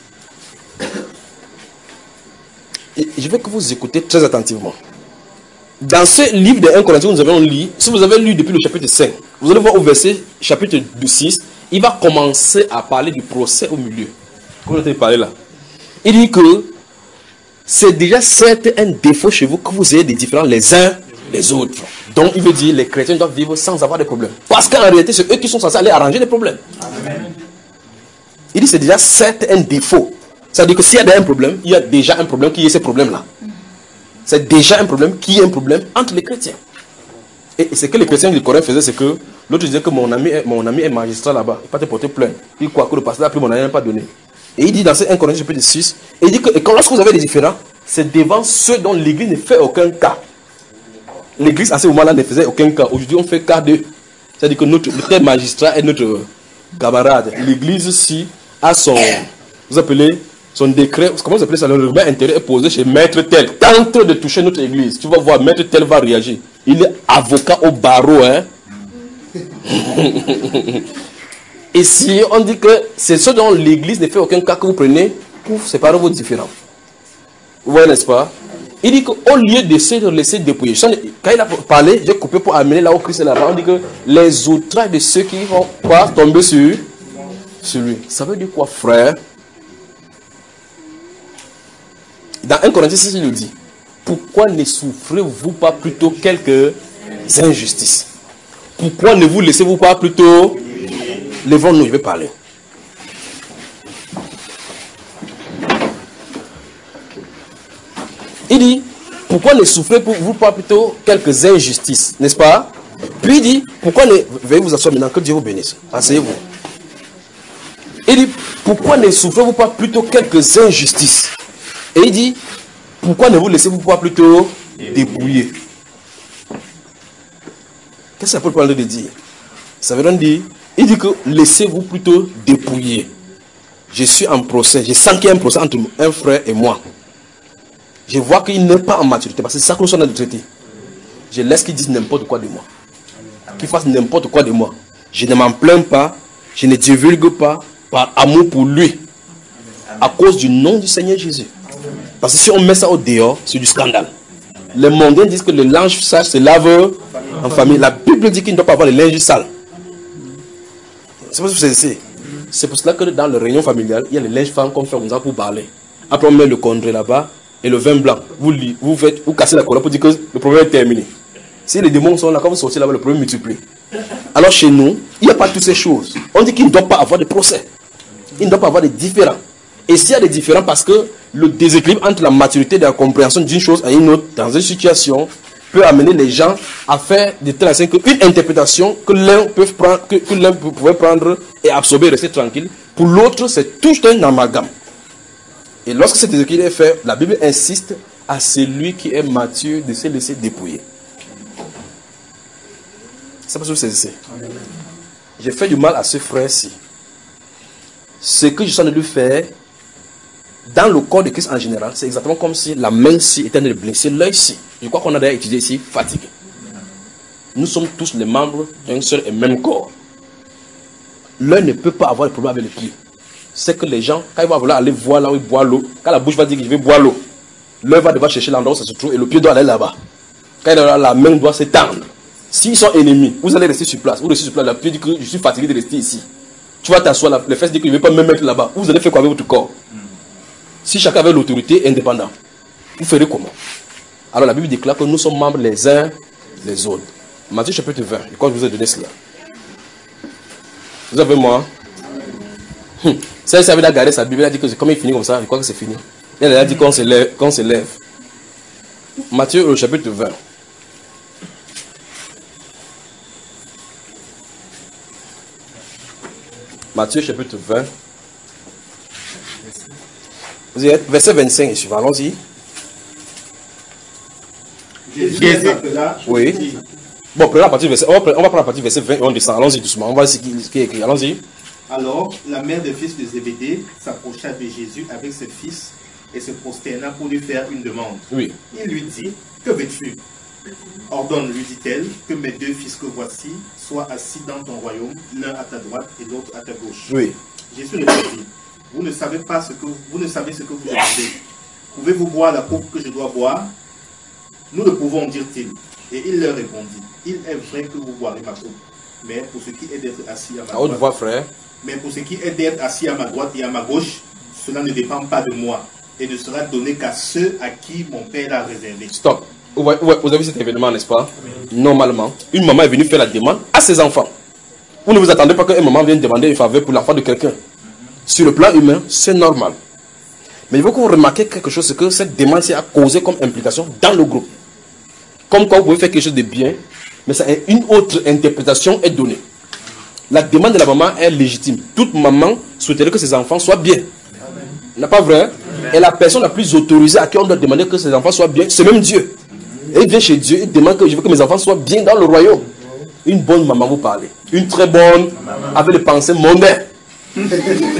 Et je veux que vous écoutez très attentivement. Dans ce livre de un Corinthiens que nous avons lu, si vous avez lu depuis le chapitre cinq, vous allez voir au verset chapitre six, il va commencer à parler du procès au milieu. Comme je t'ai parlé là. Il dit que c'est déjà certes un défaut chez vous que vous ayez des différends les uns les autres. Donc il veut dire les chrétiens doivent vivre sans avoir de problèmes. Parce qu'en réalité, c'est eux qui sont censés aller arranger les problèmes. Amen. Il dit c'est déjà certes un défaut. Ça veut dire que s'il y a un problème, il y a déjà un problème qui est ce problème-là. C'est déjà un problème qui est un problème entre les chrétiens. Et ce que les chrétiens du Coran faisaient, c'est que l'autre disait que mon ami est, mon ami est magistrat là-bas, il ne peut pas te porter plainte. Il croit que le pasteur a pris mon ami, il n'a pas donné. Et il dit dans ce un Corinthiens chapitre six, et il dit que et quand lorsque vous avez des différends, c'est devant ceux dont l'église ne fait aucun cas. L'église à ce moment-là ne faisait aucun cas. Aujourd'hui, on fait cas de. C'est-à-dire que notre, notre magistrat est notre camarade. L'église aussi a son, vous appelez, son décret, comment vous appelez ça, le règlement intérieur est posé chez maître tel. Tente de toucher notre église. Tu vas voir, maître tel va réagir. Il est avocat au barreau, hein. Ici, on dit que c'est ceux dont l'église ne fait aucun cas que vous prenez pour séparer vos différends. Vous voyez, n'est-ce pas? Il dit qu'au lieu de se laisser dépouiller, quand il a parlé, j'ai coupé pour amener là où Christ est là-bas, on dit que les outrages de ceux qui vont pas tomber sur, sur lui. Ça veut dire quoi, frère? Dans un Corinthiens six, il nous dit, pourquoi ne souffrez-vous pas plutôt quelques injustices? Pourquoi ne vous laissez-vous pas plutôt... Levons-nous, je vais parler. Il dit, pourquoi ne souffrez-vous pas plutôt quelques injustices, n'est-ce pas? Puis il dit, pourquoi ne... Veuillez vous asseoir maintenant, que Dieu vous bénisse. Asseyez-vous. Il dit, pourquoi ne souffrez-vous pas plutôt quelques injustices? Et il dit, pourquoi ne vous laissez-vous pas plutôt dépouiller? Qu'est-ce que ça peut parler de dire? Ça veut dire, il dit que laissez-vous plutôt dépouiller. Je suis en procès, je sens qu'il y a un procès entre un frère et moi. Je vois qu'il n'est pas en maturité, parce que c'est ça que nous sommes en train de traiter. Je laisse qu'il dise n'importe quoi de moi. Qu'il fasse n'importe quoi de moi. Je ne m'en plains pas, je ne divulgue pas, par amour pour lui. À cause du nom du Seigneur Jésus. Parce que si on met ça au dehors, c'est du scandale. Les mondains disent que le linge sale se lave en famille. La Bible dit qu'il ne doit pas avoir le linge sale. C'est pour cela que dans le réunion familial, il y a le linge fan qu'on fait comme ça pour parler. Après on met le condré là-bas et le vin blanc. Vous, vous, faites, vous cassez la colonne pour dire que le problème est terminé. Si les démons sont là, quand vous sortez là-bas, le problème multiplie. Alors chez nous, il n'y a pas toutes ces choses. On dit qu'il ne doit pas avoir de procès. Il ne doit pas avoir de différends. Et s'il y a des différends, parce que le déséquilibre entre la maturité et la compréhension d'une chose à une autre, dans une situation, peut amener les gens à faire de telle façon qu'une interprétation que l'un peut prendre, que, que l'un pouvait prendre et absorber et rester tranquille, pour l'autre, c'est tout un amalgame. Et lorsque cet déséquilibre est fait, la Bible insiste à celui qui est mature de se laisser dépouiller. C'est pas ce que c'est ici. J'ai fait du mal à ce frère-ci. Ce que je suis en train de lui faire, dans le corps de Christ en général, c'est exactement comme si la main-ci était en train de blesser l'œil-ci. Je crois qu'on a d'ailleurs étudié ici, fatigué. Nous sommes tous les membres d'un seul et même corps. L'œil ne peut pas avoir de problème avec le pied. C'est que les gens, quand ils vont vouloir aller voir là où ils boivent l'eau, quand la bouche va dire que je vais boire l'eau, l'œil va devoir chercher l'endroit où ça se trouve et le pied doit aller là-bas. Quand il est là, la main doit s'étendre. S'ils sont ennemis, vous allez rester sur place. Vous restez sur place, la pied dit que je suis fatigué de rester ici. Tu vas t'asseoir, les fesses disent que je ne vais pas me mettre là-bas. Vous allez faire quoi avec votre corps? Si chacun avait l'autorité indépendante, vous ferez comment? Alors la Bible déclare que nous sommes membres les uns les autres. Matthieu chapitre vingt, je crois que je vous ai donné cela. Vous avez moi? Hum. Ça, ça veut dire garder sa Bible, il a dit que comme il finit comme ça, je crois que c'est fini. Elle a dit qu'on se lève, qu'on se lève. Matthieu au chapitre vingt. Matthieu chapitre vingt. Vous êtes verset vingt-cinq et suivant. Allons-y. Jésus. Oui. Bon, prenons la partie verset, on, va, on va prendre la partie verset vingt et on descend. Allons-y doucement. On va voir ce qui, ce qui est écrit. Allons-y. Alors, la mère des fils de Zébédée s'approcha de Jésus avec ses fils et se prosterna pour lui faire une demande. Oui. Il lui dit, que veux-tu? Ordonne, lui dit-elle, que mes deux fils que voici soient assis dans ton royaume, l'un à ta droite et l'autre à ta gauche. Oui. Jésus répondit, vous ne savez pas ce que vous ne savez ce que vous demandez. Pouvez-vous boire la coupe que je dois boire? Nous le pouvons, dirent-ils. Et il leur répondit, il est vrai que vous boirez ma coupe, mais pour ce qui est d'être assis à ma À haute droite, voix, frère. mais pour ce qui est d'être assis à ma droite et à ma gauche, cela ne dépend pas de moi et ne sera donné qu'à ceux à qui mon Père l'a réservé. Stop. Vous voyez- vous avez vu cet événement, n'est-ce pas? Normalement, une maman est venue faire la demande à ses enfants. Vous ne vous attendez pas qu'une maman vienne demander une faveur pour l'enfant de quelqu'un. Sur le plan humain, c'est normal. Mais il faut que vous remarquiez quelque chose, c'est que cette demande a causé comme implication dans le groupe. Comme quoi vous pouvez faire quelque chose de bien, mais ça, une autre interprétation est donnée. La demande de la maman est légitime. Toute maman souhaiterait que ses enfants soient bien. N'est-ce pas vrai? Et la personne la plus autorisée à qui on doit demander que ses enfants soient bien, c'est même Dieu. Et il vient chez Dieu, il demande que je veux que mes enfants soient bien dans le royaume. Une bonne maman vous parlez. Une très bonne, avec des pensées mondaines. Vous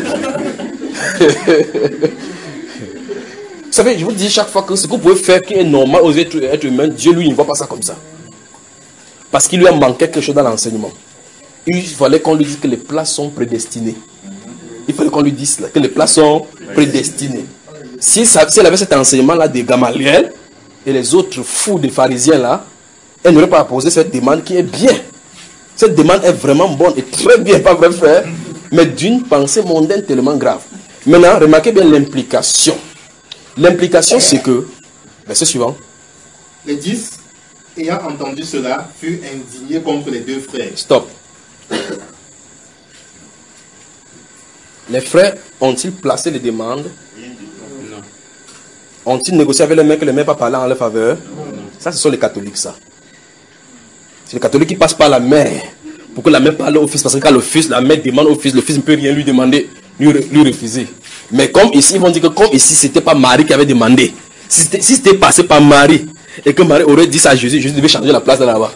savez, je vous dis chaque fois que ce que vous pouvez faire qui est normal aux êtres, êtres humains, Dieu lui, il ne voit pas ça comme ça. Parce qu'il lui a manqué quelque chose dans l'enseignement. Il fallait qu'on lui dise que les places sont prédestinées. Il fallait qu'on lui dise que les places sont prédestinées. Si, ça, si elle avait cet enseignement-là de Gamaliel et les autres fous des pharisiens là, elle n'aurait pas posé cette demande qui est bien. Cette demande est vraiment bonne et très bien, pas vrai frère, mais d'une pensée mondaine tellement grave. Maintenant, remarquez bien l'implication. L'implication, c'est que, verset suivant. Les dix, ayant entendu cela, furent indignés contre les deux frères. Stop. Les frères ont-ils placé les demandes? Non. Ont-ils négocié avec les mères que les mères pas parlé en leur faveur? Ça, ce sont les catholiques, ça. C'est les catholiques qui passent par la mère pour que la mère parle au fils. Parce que quand le fils, la mère demande au fils, le fils ne peut rien lui demander, lui, lui refuser. Mais comme ici, ils vont dire que comme ici, c'était pas Marie qui avait demandé. Si c'était si c'était passé par Marie et que Marie aurait dit ça à Jésus, Jésus devait changer la place de là-bas.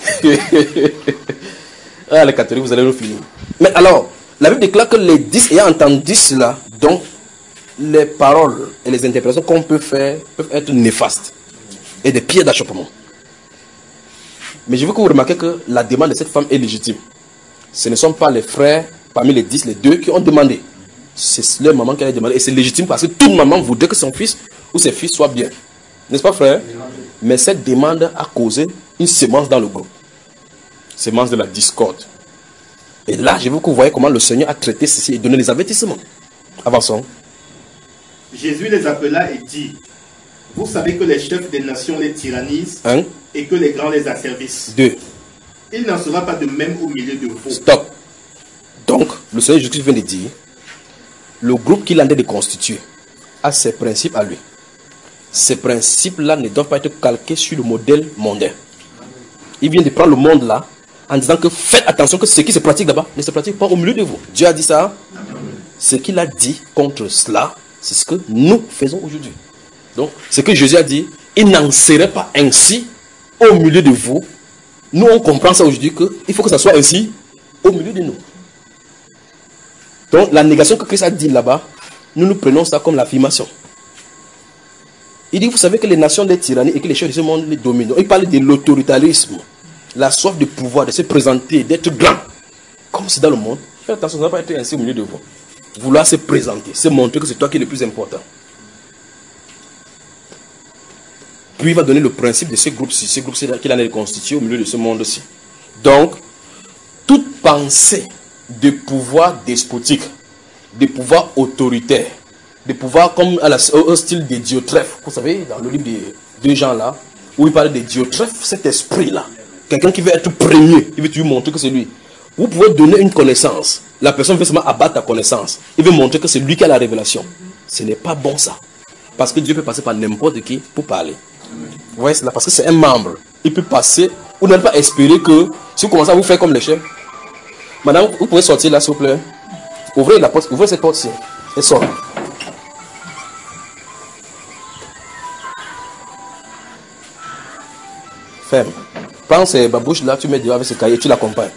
Ah, les catholiques, vous allez nous finir. Mais alors, la Bible déclare que les dix ayant entendu cela, donc les paroles et les interprétations qu'on peut faire peuvent être néfastes et des pierres d'achoppement. Mais je veux que vous remarquez que la demande de cette femme est légitime. Ce ne sont pas les frères, parmi les dix, les deux qui ont demandé. C'est leur maman qui a demandé. Et c'est légitime parce que toute maman voudrait que son fils ou ses fils soient bien. N'est-ce pas, frère? Mais cette demande a causé une sémence dans le groupe. Sémence de la discorde. Et là, je veux que vous voyez comment le Seigneur a traité ceci et donné les avertissements. Avançons. Jésus les appela et dit, vous savez que les chefs des nations les tyrannisent Un. et que les grands les asservissent. Deux. Il n'en sera pas de même au milieu de vous. Stop. Donc, le Seigneur Jésus vient de dire, le groupe qu'il a de constituer a ses principes à lui. Ces principes-là ne doivent pas être calqués sur le modèle mondain. Il vient de prendre le monde là, en disant que faites attention que ce qui se pratique là-bas ne se pratique pas au milieu de vous. Dieu a dit ça. Ce qu'il a dit contre cela, c'est ce que nous faisons aujourd'hui. Donc, ce que Jésus a dit, il n'en serait pas ainsi au milieu de vous. Nous, on comprend ça aujourd'hui qu'il faut que ça soit ainsi au milieu de nous. Donc, la négation que Christ a dit là-bas, nous nous prenons ça comme l'affirmation. Il dit, vous savez que les nations des tyrannies et que les chefs de ce monde les dominent. Il parle de l'autoritarisme, la soif de pouvoir, de se présenter, d'être grand. Comme c'est dans le monde, faites attention, ça ne va pas être ainsi au milieu de vous. Vouloir se présenter, se montrer que c'est toi qui es le plus important. Puis il va donner le principe de ce groupe-ci, ce groupe-ci qu'il en est constitué au milieu de ce monde-ci. Donc, toute pensée de pouvoir despotique, de pouvoir autoritaire, de pouvoir comme à la, au style des Diotrephes, vous savez, dans le livre des deux gens là, où il parle des Diotrephes, cet esprit-là, quelqu'un qui veut être premier, il veut toujours montrer que c'est lui. Vous pouvez donner une connaissance, la personne veut seulement abattre ta connaissance, il veut montrer que c'est lui qui a la révélation. Ce n'est pas bon ça, parce que Dieu peut passer par n'importe qui pour parler. Vous voyez, c'est là parce que c'est un membre, il peut passer, vous n'allez pas espérer que, si vous commencez à vous faire comme les chefs, madame, vous pouvez sortir là s'il vous plaît, ouvrez la porte, ouvrez cette porte-ci, et sort. Ferme. Prends ces babouches là, tu mets dehors avec ce cahier, tu l'accompagnes.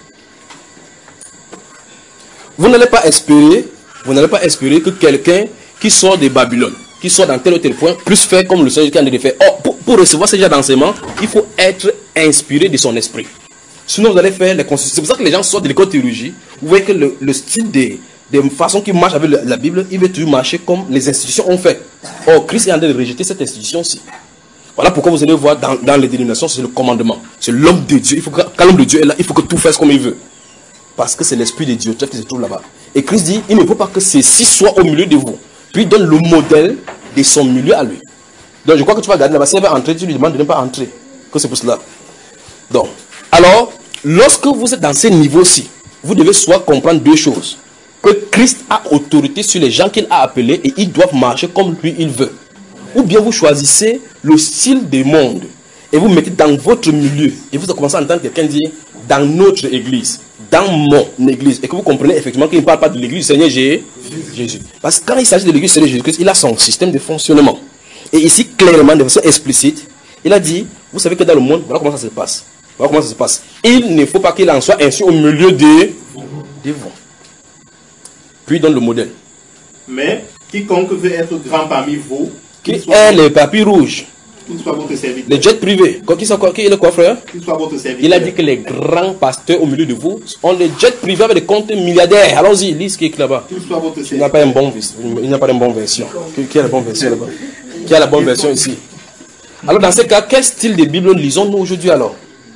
Vous n'allez pas espérer, vous n'allez pas espérer que quelqu'un qui sort de Babylone, qui soit dans tel ou tel point, plus faire comme le Seigneur qui en a de faire. Or, pour, pour recevoir ce genre d'enseignement, il faut être inspiré de son esprit. Sinon, vous allez faire les constitutions. C'est pour ça que les gens sortent de l'école de théologie. Vous voyez que le, le style des, des façons qui marchent avec la, la Bible, il veut toujours marcher comme les institutions ont fait. Or, Christ est en train de rejeter cette institution-ci. Voilà pourquoi vous allez voir dans, dans les dénominations, c'est le commandement. C'est l'homme de Dieu. Il faut que, quand l'homme de Dieu est là, il faut que tout fasse comme il veut. Parce que c'est l'esprit de Dieu qui se trouve là-bas. Et Christ dit, il ne faut pas que ceci soit au milieu de vous. Puis il donne le modèle de son milieu à lui. Donc je crois que tu vas regarder là-bas. Si elle va entrer, tu lui demandes de ne pas entrer. Que c'est pour cela. Donc, alors, lorsque vous êtes dans ces niveaux-ci, vous devez soit comprendre deux choses. Que Christ a autorité sur les gens qu'il a appelés et ils doivent marcher comme lui il veut. Ou bien vous choisissez le style du monde et vous mettez dans votre milieu. Et vous commencez à entendre quelqu'un dire, dans notre église, dans mon église. Et que vous comprenez effectivement qu'il ne parle pas de l'église du Seigneur Jésus. Parce que quand il s'agit de l'église du Seigneur Jésus-Christ, il a son système de fonctionnement. Et ici, clairement, de façon explicite, il a dit, vous savez que dans le monde, voilà comment ça se passe. Voilà comment ça se passe. Il ne faut pas qu'il en soit ainsi au milieu des vous. Puis il donne le modèle. Mais quiconque veut être grand parmi vous, qui est le papy rouge, qu'il soit votre serviteur. Les jets privés. Qui, sont, qui est le quoi, frère? Qu'il soit votre serviteur. Il a dit que les grands pasteurs au milieu de vous ont les jets privés avec des comptes milliardaires. Allons-y, lis ce qui est là-bas. Qu'il soit votre serviteur. Il n'a pas une bonne, il n'a pas une bonne version. Qui, qui a la bonne version là-bas? Qui a la bonne version ici? Alors dans ce cas, quel style de Bible lisons-nous aujourd'hui alors?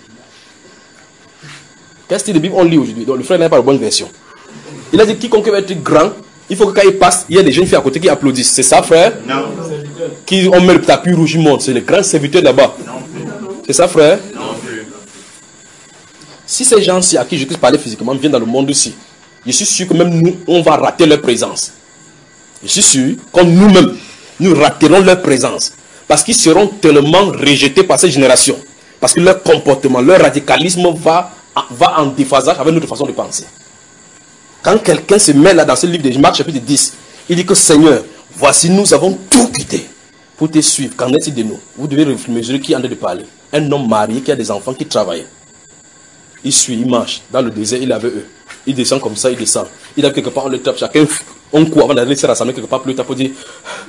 Quel style de Bible on lit aujourd'hui? Donc le frère n'a pas la bonne version. Il a dit quiconque veut être grand, il faut que quand il passe, il y a des jeunes filles à côté qui applaudissent. C'est ça, frère? Non. Qui on met le tapis rouge, ils montent. C'est les grands serviteurs là-bas. C'est ça, frère? Non. Si ces gens-ci à qui je parlais physiquement viennent dans le monde aussi, je suis sûr que même nous, on va rater leur présence. Je suis sûr, comme nous-mêmes, nous raterons leur présence. Parce qu'ils seront tellement rejetés par cette génération. Parce que leur comportement, leur radicalisme va, va en déphasage avec notre façon de penser. Quand quelqu'un se met là dans ce livre de Marc chapitre dix, il dit que Seigneur, voici nous avons tout quitté pour te suivre. Qu'en est-il de nous? Vous devez mesurer qui est en train de parler. Un homme marié qui a des enfants qui travaillent. Il suit, il marche. Dans le désert, il est avec eux. Il descend comme ça, il descend. Il a quelque part, on le tape. Chacun, on court avant d'aller se rassembler quelque part pour le taper pour dire.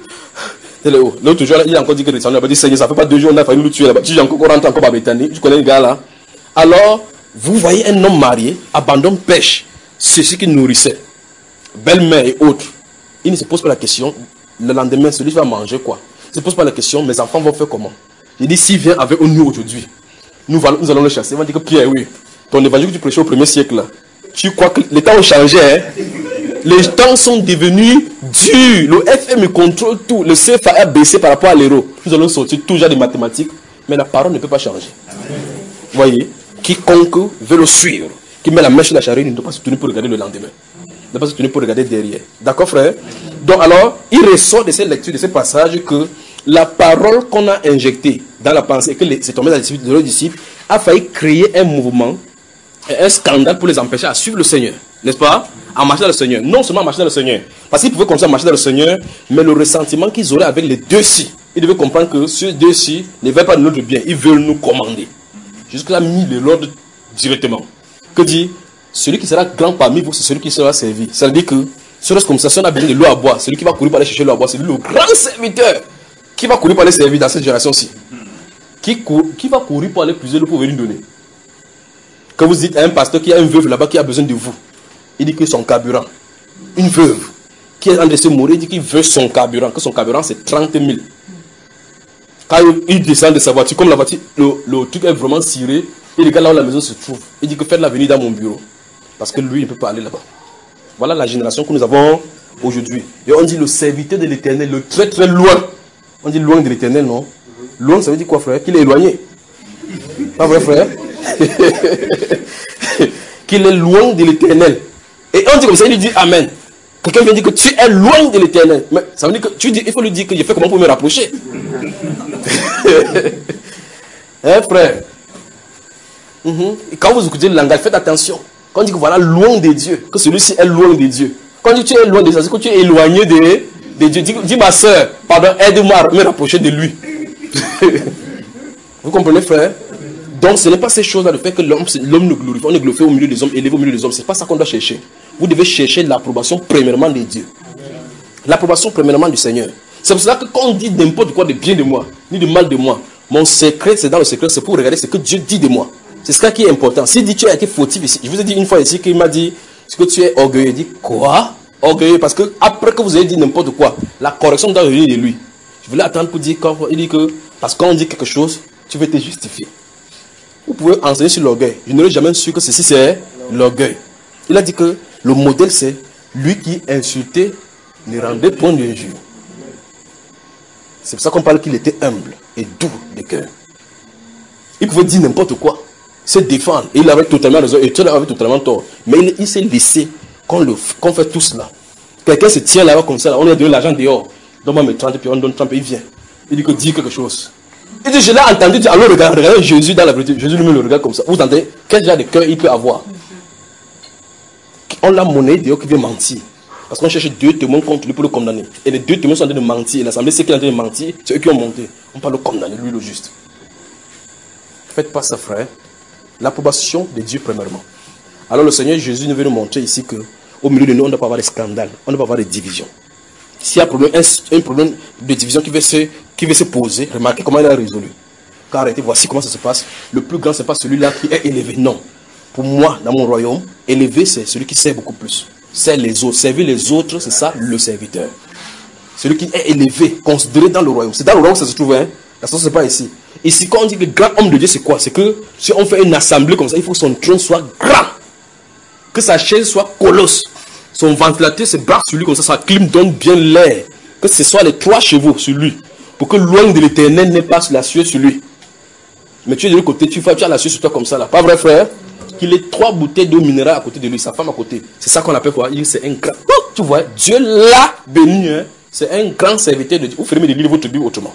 L'autre jour, il a encore dit que il a dit Seigneur, ça fait pas deux jours, on a failli nous tuer là-bas. Tu encore rentré encore à Bethanie. Tu connais le gars là. Alors, vous voyez un homme marié, abandonne pêche. Ceux qui nourrissaient, belle-mère et autres, il ne se pose pas la question, le lendemain, celui qui va manger quoi? Il ne se pose pas la question, mes enfants vont faire comment? Il dit, s'il vient avec nous aujourd'hui, nous, nous allons le chasser. Il va dire que Pierre, oui, ton évangile que tu prêchais au premier siècle, là, tu crois que les temps ont changé, hein? Les temps sont devenus durs, le F M contrôle tout, le C F A a baissé par rapport à l'euro. Nous allons sortir tout genre de mathématiques, mais la parole ne peut pas changer. Vous voyez, quiconque veut le suivre, qui met la main sur la charrue, il ne doit pas se tenir pour regarder le lendemain. Il ne doit pas se tenir pour regarder derrière. D'accord, frère? Donc, alors, il ressort de cette lecture, de ce passage, que la parole qu'on a injectée dans la pensée, que c'est tombé dans les disciples de leurs disciples, a failli créer un mouvement, un scandale pour les empêcher à suivre le Seigneur. N'est-ce pas? À marcher dans le Seigneur. Non seulement à marcher dans le Seigneur, parce qu'ils pouvaient comme ça marcher dans le Seigneur, mais le ressentiment qu'ils auraient avec les deux-ci, ils devaient comprendre que ces deux-ci ne veulent pas de notre bien, ils veulent nous commander. Jusque-là, mis l'ordre directement. Que dit, celui qui sera grand parmi vous, c'est celui qui sera servi. Ça veut dire que, serait-ce comme ça, si on a besoin de l'eau à boire, celui qui va courir pour aller chercher l'eau à boire, c'est lui le grand serviteur qui va courir pour aller servir dans cette génération-ci. Qui, court, qui va courir pour aller puiser l'eau pour venir donner. Quand vous dites à un pasteur qui a une veuve là-bas qui a besoin de vous, il dit que son carburant, une veuve qui est en train de se mourir, il dit qu'il veut son carburant, que son carburant c'est trente mille. Quand il descend de sa voiture, comme la voiture, le, le truc est vraiment ciré, il regarde là où la maison se trouve. Il dit que faites-la venir dans mon bureau. Parce que lui, il ne peut pas aller là-bas. Voilà la génération que nous avons aujourd'hui. Et on dit le serviteur de l'éternel, le très très loin. On dit loin de l'éternel, non? Loin, ça veut dire quoi, frère? Qu'il est éloigné. Pas vrai, frère? Qu'il est loin de l'éternel. Et on dit comme ça, il lui dit Amen. Quelqu'un vient dire que tu es loin de l'éternel. Mais ça veut dire que tu dis, il faut lui dire que je fais comment pour me rapprocher. Hein, frère? Mm-hmm. Et quand vous écoutez le langage, faites attention. Quand on dit que voilà, loin de Dieu, que celui-ci est loin de Dieu. Quand on dit que tu es loin de Dieu, c'est que tu es éloigné de, de Dieu. Dis, dis ma soeur, pardon, aide-moi à me rapprocher de lui. Vous comprenez, frère? Donc, ce n'est pas ces choses-là de fait que l'homme nous glorifie. On est glorifié au milieu des hommes, élevé au milieu des hommes. Ce n'est pas ça qu'on doit chercher. Vous devez chercher l'approbation premièrement de Dieu. L'approbation premièrement du Seigneur. C'est pour cela que quand on dit n'importe quoi de bien de moi, ni de mal de moi, mon secret, c'est dans le secret, c'est pour regarder ce que Dieu dit de moi. C'est ça qui est important. S'il dit tu as été fautif ici, je vous ai dit une fois ici qu'il m'a dit ce que tu es orgueilleux. Il dit quoi? Orgueilleux, parce que après que vous avez dit n'importe quoi, la correction doit venir de lui. Je voulais attendre pour dire, il dit que parce qu'on dit quelque chose, tu veux te justifier. Vous pouvez enseigner sur l'orgueil. Je n'aurais jamais su que ceci c'est l'orgueil. Il a dit que le modèle c'est lui qui insultait ne rendait point d'injure. C'est pour ça qu'on parle qu'il était humble et doux de cœur. Il pouvait dire n'importe quoi, se défendre. Et il avait totalement raison et tout avait totalement tort. Mais il, il s'est laissé qu'on qu'on fait tout cela. Quelqu'un se tient là-bas comme ça, là, on lui a donné l'argent dehors. Donne-moi mes trente, puis on donne trente, puis il vient. Il dit que dis quelque chose. Il dit, je l'ai entendu dire, alors regardez, regardez Jésus dans la vérité. Jésus lui-même le regarde comme ça. Vous entendez quel genre de cœur il peut avoir? On l'a monnaie dehors qui vient mentir. Parce qu'on cherche deux témoins contre lui pour le condamner. Et les deux témoins sont en train de mentir. Et l'assemblée sait qu'il est en train de mentir. C'est eux qui ont monté. On parle de condamner, lui le juste. Faites pas ça, frère. L'approbation de Dieu, premièrement. Alors le Seigneur Jésus nous veut nous montrer ici que au milieu de nous, on ne doit pas avoir de scandales. On ne doit pas avoir de divisions. S'il y a un problème, un, un problème de division qui veut, se, qui veut se poser, remarquez comment il a résolu. Car arrêtez, voici comment ça se passe. Le plus grand, ce n'est pas celui-là qui est élevé. Non. Pour moi, dans mon royaume, élevé, c'est celui qui sert beaucoup plus. C'est les autres. Servir les autres, c'est ça, le serviteur. Celui qui est élevé, considéré dans le royaume. C'est dans le royaume que ça se trouve, hein. La chose, ce n'est pas ici. Ici, quand on dit que grand homme de Dieu, c'est quoi? C'est que si on fait une assemblée comme ça, il faut que son trône soit grand. Que sa chaise soit colosse. Son ventilateur se barre sur lui comme ça, sa clim donne bien l'air. Que ce soit les trois chevaux sur lui. Pour que loin de l'éternel n'ait pas la sueur sur lui. Mais tu es de l'autre côté, tu, fais, tu as la sueur sur toi comme ça là. Pas vrai, frère? Qu'il ait trois bouteilles d'eau minérale à côté de lui, sa femme à côté. C'est ça qu'on appelle quoi? Il c'est un grand. Oh, tu vois, Dieu l'a béni. Hein? C'est un grand serviteur de Dieu. Vous fermez de lire votre Bible autrement.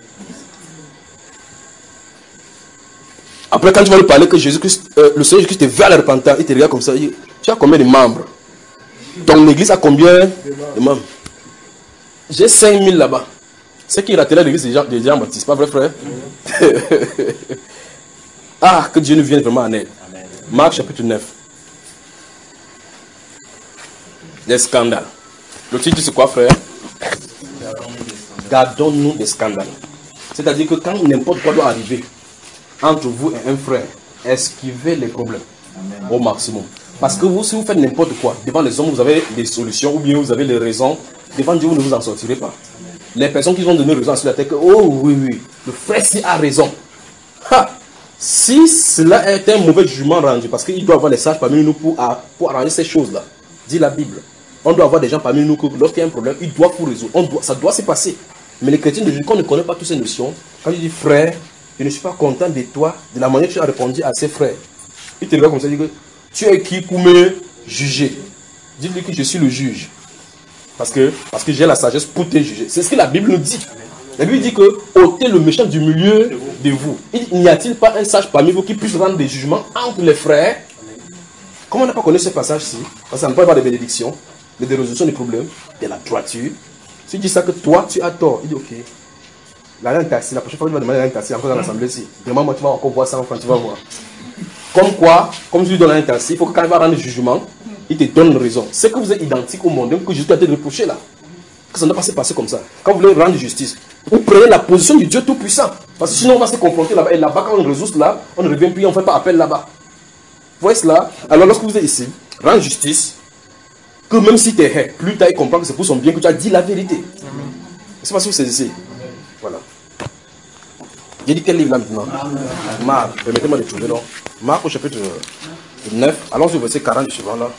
Après, quand tu vas lui parler que Jésus-Christ, euh, le Seigneur Jésus-Christ te veut à la repentance, il te regarde comme ça. Il, tu as combien de membres? Ton église a combien de membres? J'ai cinq mille là-bas. C'est qui ratait l'église de Jean, de Jean Baptiste, pas vrai, frère? Ah, que Dieu nous vienne vraiment en aide. Marc chapitre neuf. Des scandales. Le titre c'est quoi, frère? Gardons-nous des scandales. C'est-à-dire que quand n'importe quoi doit arriver entre vous et un frère, esquivez les problèmes. Amen. Au maximum. Parce que vous, si vous faites n'importe quoi, devant les hommes, vous avez des solutions ou bien vous avez les raisons. Devant Dieu, vous ne vous en sortirez pas. Les personnes qui ont donné raison sur la tête, que, oh oui, oui, le frère ci a raison. Ha! Si cela est un mauvais jugement rendu, parce qu'il doit avoir les sages parmi nous pour, pour arranger ces choses-là, dit la Bible. On doit avoir des gens parmi nous que lorsqu'il y a un problème, ils doivent pour résoudre. On doit, ça doit se passer. Mais les chrétiens de Dieu, quand on ne connaît pas toutes ces notions, quand il dit frère, je ne suis pas content de toi, de la manière que tu as répondu à ses frères. Il te regarde comme ça, il dit que tu es qui pour me juger? Dis-lui que je suis le juge. Parce que, parce que j'ai la sagesse pour te juger. C'est ce que la Bible nous dit. La Bible dit que ôtez le méchant du milieu de vous. Il n'y a-t-il pas un sage parmi vous qui puisse rendre des jugements entre les frères? Comment on n'a pas connu ce passage-ci? Parce que ça ne peut pas avoir de bénédictions, mais de résolution des problèmes, de la droiture. S'il dit ça que toi, tu as tort, il dit ok. La reine taxi, la prochaine fois que tu vas demander la reine taxi, encore dans l'assemblée-ci, demain, moi, tu vas encore voir ça, enfin, tu vas voir. Comme quoi, comme tu lui donnes la reine taxi, il faut que quand il va rendre le jugement, il te donne raison. C'est que vous êtes identique au monde, que Jésus a été reproché là. Que ça ne doit pas se passer comme ça. Quand vous voulez rendre justice, vous prenez la position du Dieu Tout-Puissant. Parce que sinon, on va se confronter là-bas. Et là-bas, quand on résout cela, on ne revient plus, on ne fait pas appel là-bas. Vous voyez cela? Alors, lorsque vous êtes ici, rendre justice, que même si tu es hais, plus tard, il comprend que c'est pour son bien que tu as dit la vérité. C'est pas si vous saisissez. Voilà. J'ai dit quel livre là maintenant? Marc. Permettez-moi de trouver donc. Marc au chapitre neuf. Allons sur verset quarante suivant là.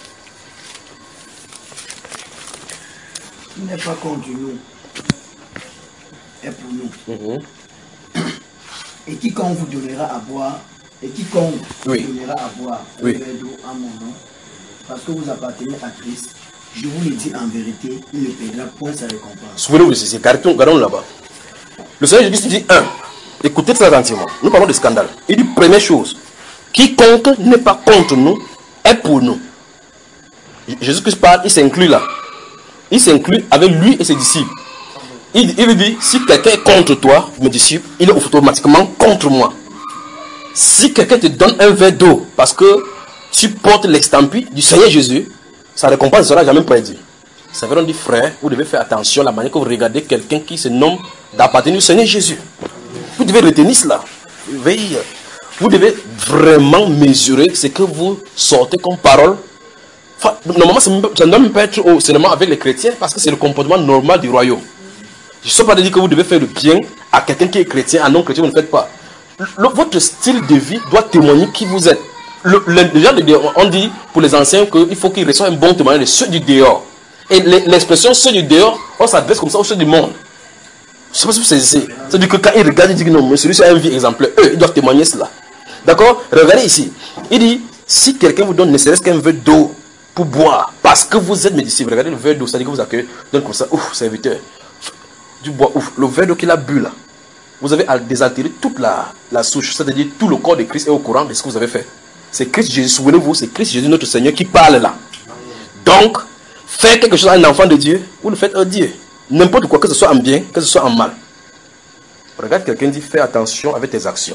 Il n'est pas contre nous, est pour nous. Mm-hmm. Et quiconque vous donnera à boire, et quiconque oui. vous donnera à boire oui. un verre d'eau en mon nom, parce que vous appartenez à Christ, je vous le dis en vérité, il ne perdra point sa récompense. Souvenez-vous de ceci, gardons là-bas. Le Seigneur Jésus dit un, écoutez très attentivement, nous parlons de scandale. Il dit première chose, quiconque n'est pas contre nous est pour nous. Jésus-Christ parle, il s'inclut là. Il s'inclut avec lui et ses disciples. Il, il lui dit, si quelqu'un est contre toi, mes disciples, il est automatiquement contre moi. Si quelqu'un te donne un verre d'eau parce que tu portes l'extampie du Seigneur Jésus, sa récompense ne sera jamais perdue. Ça veut dire, frère, vous devez faire attention à la manière que vous regardez quelqu'un qui se nomme d'appartenir au Seigneur Jésus. Vous devez retenir cela. Veillez. Vous devez vraiment mesurer ce que vous sortez comme parole. Enfin, normalement, ça ne doit même pas être au, seulement avec les chrétiens, parce que c'est le comportement normal du royaume. Je ne sais pas de dire que vous devez faire le bien à quelqu'un qui est chrétien, à non-chrétien, vous ne faites pas. Le, votre style de vie doit témoigner qui vous êtes. Le, le, le genre de, on dit pour les anciens qu'il faut qu'ils reçoivent un bon témoignage de ceux du dehors. Et l'expression ceux du dehors, on s'adresse comme ça aux ceux du monde. Je ne sais pas si vous saisissez. C'est-à-dire que quand ils regardent, ils disent que non, mais celui-ci a une vie exemplaire. Eux, ils doivent témoigner cela. D'accord? Regardez ici. Il dit, si quelqu'un vous donne ne serait-ce qu'un verre d'eau pour boire, parce que vous êtes mes disciples, regardez le verre d'eau, c'est-à-dire que vous accueillez, donne comme ça, ouf, serviteur, du bois, ouf, le verre d'eau qu'il a bu là, vous avez désaltéré toute la, la souche, c'est-à-dire tout le corps de Christ est au courant de ce que vous avez fait. C'est Christ Jésus, souvenez-vous, c'est Christ Jésus, notre Seigneur, qui parle là. Donc, faire quelque chose à un enfant de Dieu, vous le faites à Dieu. N'importe quoi, que ce soit en bien, que ce soit en mal. Regarde quelqu'un dit, fais attention avec tes actions.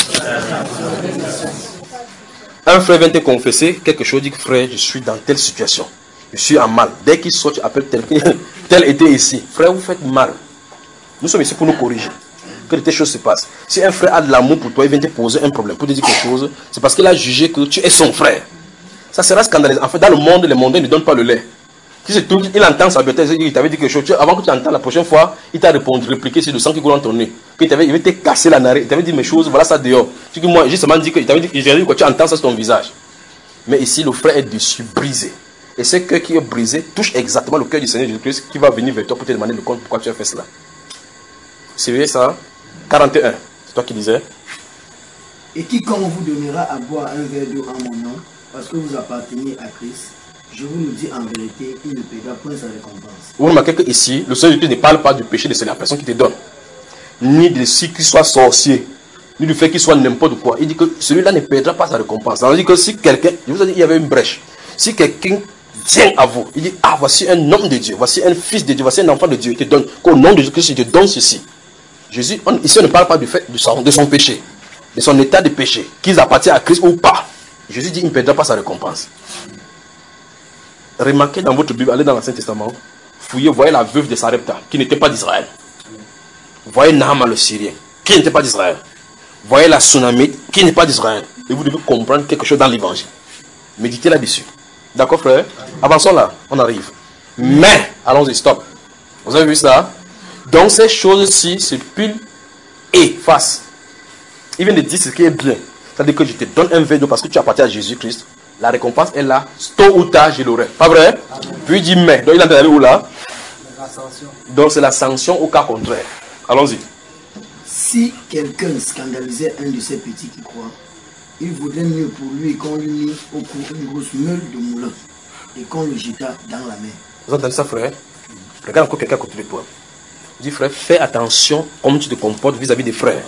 Un frère vient te confesser quelque chose, dit, frère, je suis dans telle situation. Je suis en mal. Dès qu'il sort, tu appelles tel, tel était ici. Frère, vous faites mal. Nous sommes ici pour nous corriger. Que de telles choses se passent. Si un frère a de l'amour pour toi, il vient te poser un problème, pour te dire quelque chose, c'est parce qu'il a jugé que tu es son frère. Ça sera scandaleux. En fait, dans le monde, les mondains ne donnent pas le lait. Si c'est tout, il entend sa bêtise, il t'avait dit quelque chose. Avant que tu entends la prochaine fois, il t'a répondu, répliqué sur le sang qui coule dans ton nez. Qu'il t'avait, il avait te casser la narine, il t'avait dit mes choses, voilà ça dehors. Tu dis que moi, j'ai seulement dit que, il t'avait dit, j'ai dit que tu entends ça sur ton visage. Mais ici, le frère est dessus, brisé. Et ce cœur qui est brisé touche exactement le cœur du Seigneur Jésus-Christ qui va venir vers toi pour te demander le compte pourquoi tu as fait cela. C'est vrai ça? quarante et un, c'est toi qui disais. Et quiconque vous donnera à boire un verre d'eau en mon nom, parce que vous appartenez à Christ, je vous le dis en vérité, il ne paiera point sa récompense. Vous remarquez qu'ici, le Seigneur Jésus ne parle pas du péché de la personne qui te donne, ni de ce qu'il soit sorcier, ni du fait qu'il soit n'importe quoi. Il dit que celui-là ne perdra pas sa récompense. Ça veut dire que si quelqu'un, je vous ai dit, il y avait une brèche. Si quelqu'un vient à vous, il dit, ah, voici un homme de Dieu, voici un fils de Dieu, voici un enfant de Dieu, il te donne, qu'au nom de Jésus-Christ, il te donne ceci. Jésus, on, ici, on ne parle pas du fait de son, de son péché, de son état de péché, qu'il appartient à Christ ou pas. Jésus dit, il ne perdra pas sa récompense. Remarquez dans votre Bible, allez dans l'Ancien Testament, fouillez, voyez la veuve de Sarepta, qui n'était pas d'Israël. Voyez Naaman le Syrien, qui n'était pas d'Israël. Voyez la Sunamite, qui n'est pas d'Israël. Et vous devez comprendre quelque chose dans l'évangile. Méditez là-dessus. D'accord, frère? Avançons là, on arrive. Mais, allons-y, stop. Vous avez vu ça? Donc, ces choses-ci, c'est pile et face. Il vient de dire ce qui est bien. C'est-à-dire que je te donne un verre d'eau parce que tu appartiens à Jésus-Christ. La récompense est là. Tôt ou tard, je l'aurai. Pas vrai? Puis il dit mais. Donc, il est en train d'aller où là? Donc, c'est la sanction au cas contraire. Allons-y. Si quelqu'un scandalisait un de ces petits qui croient, il vaudrait mieux pour lui qu'on lui mit au cou une grosse meule de moulin et qu'on le jeta dans la mer. Vous entendez ça, frère? Regarde encore quelqu'un à côté de toi. Dis, frère, fais attention comment tu te comportes vis-à-vis des frères.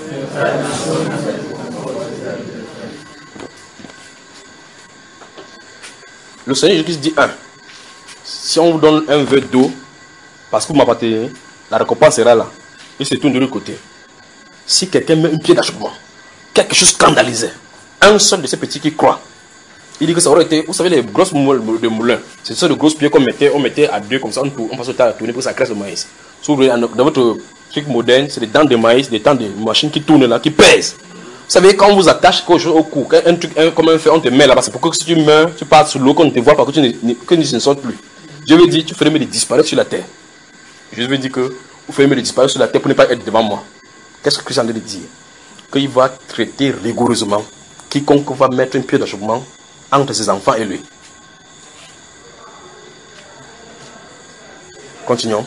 Le Seigneur Jésus dit un. Si on vous donne un verre d'eau, parce que vous m'appartenez, la récompense sera là. Il se tourne de l'autre côté. Si quelqu'un met un pied d'achoppement, quelque chose scandalisé, un seul de ces petits qui croient, il dit que ça aurait été, vous savez, les grosses moules de moulin, c'est ça, de grosses pieds qu'on mettait, on mettait à deux comme ça, on, tourne, on passe le temps à tourner pour que ça crée le maïs. Dans votre truc moderne, c'est des dents de maïs, des dents de machines qui tournent là, qui pèsent. Vous savez, quand on vous attache quelque chose au cou, un truc, un, comme un fer, on te met là-bas, c'est pour que si tu meurs, tu passes sous l'eau, qu'on ne te voit pas, que tu ne, que tu ne sortes plus. Je veux dire, tu ferais mieux de disparaître sur la terre. Je veux dire que vous ferez mieux de disparaître sur la terre pour ne pas être devant moi. Qu'est-ce que Christ est en train de dire? Qu'il va traiter rigoureusement quiconque va mettre un pied d'achoppement entre ses enfants et lui. Continuons.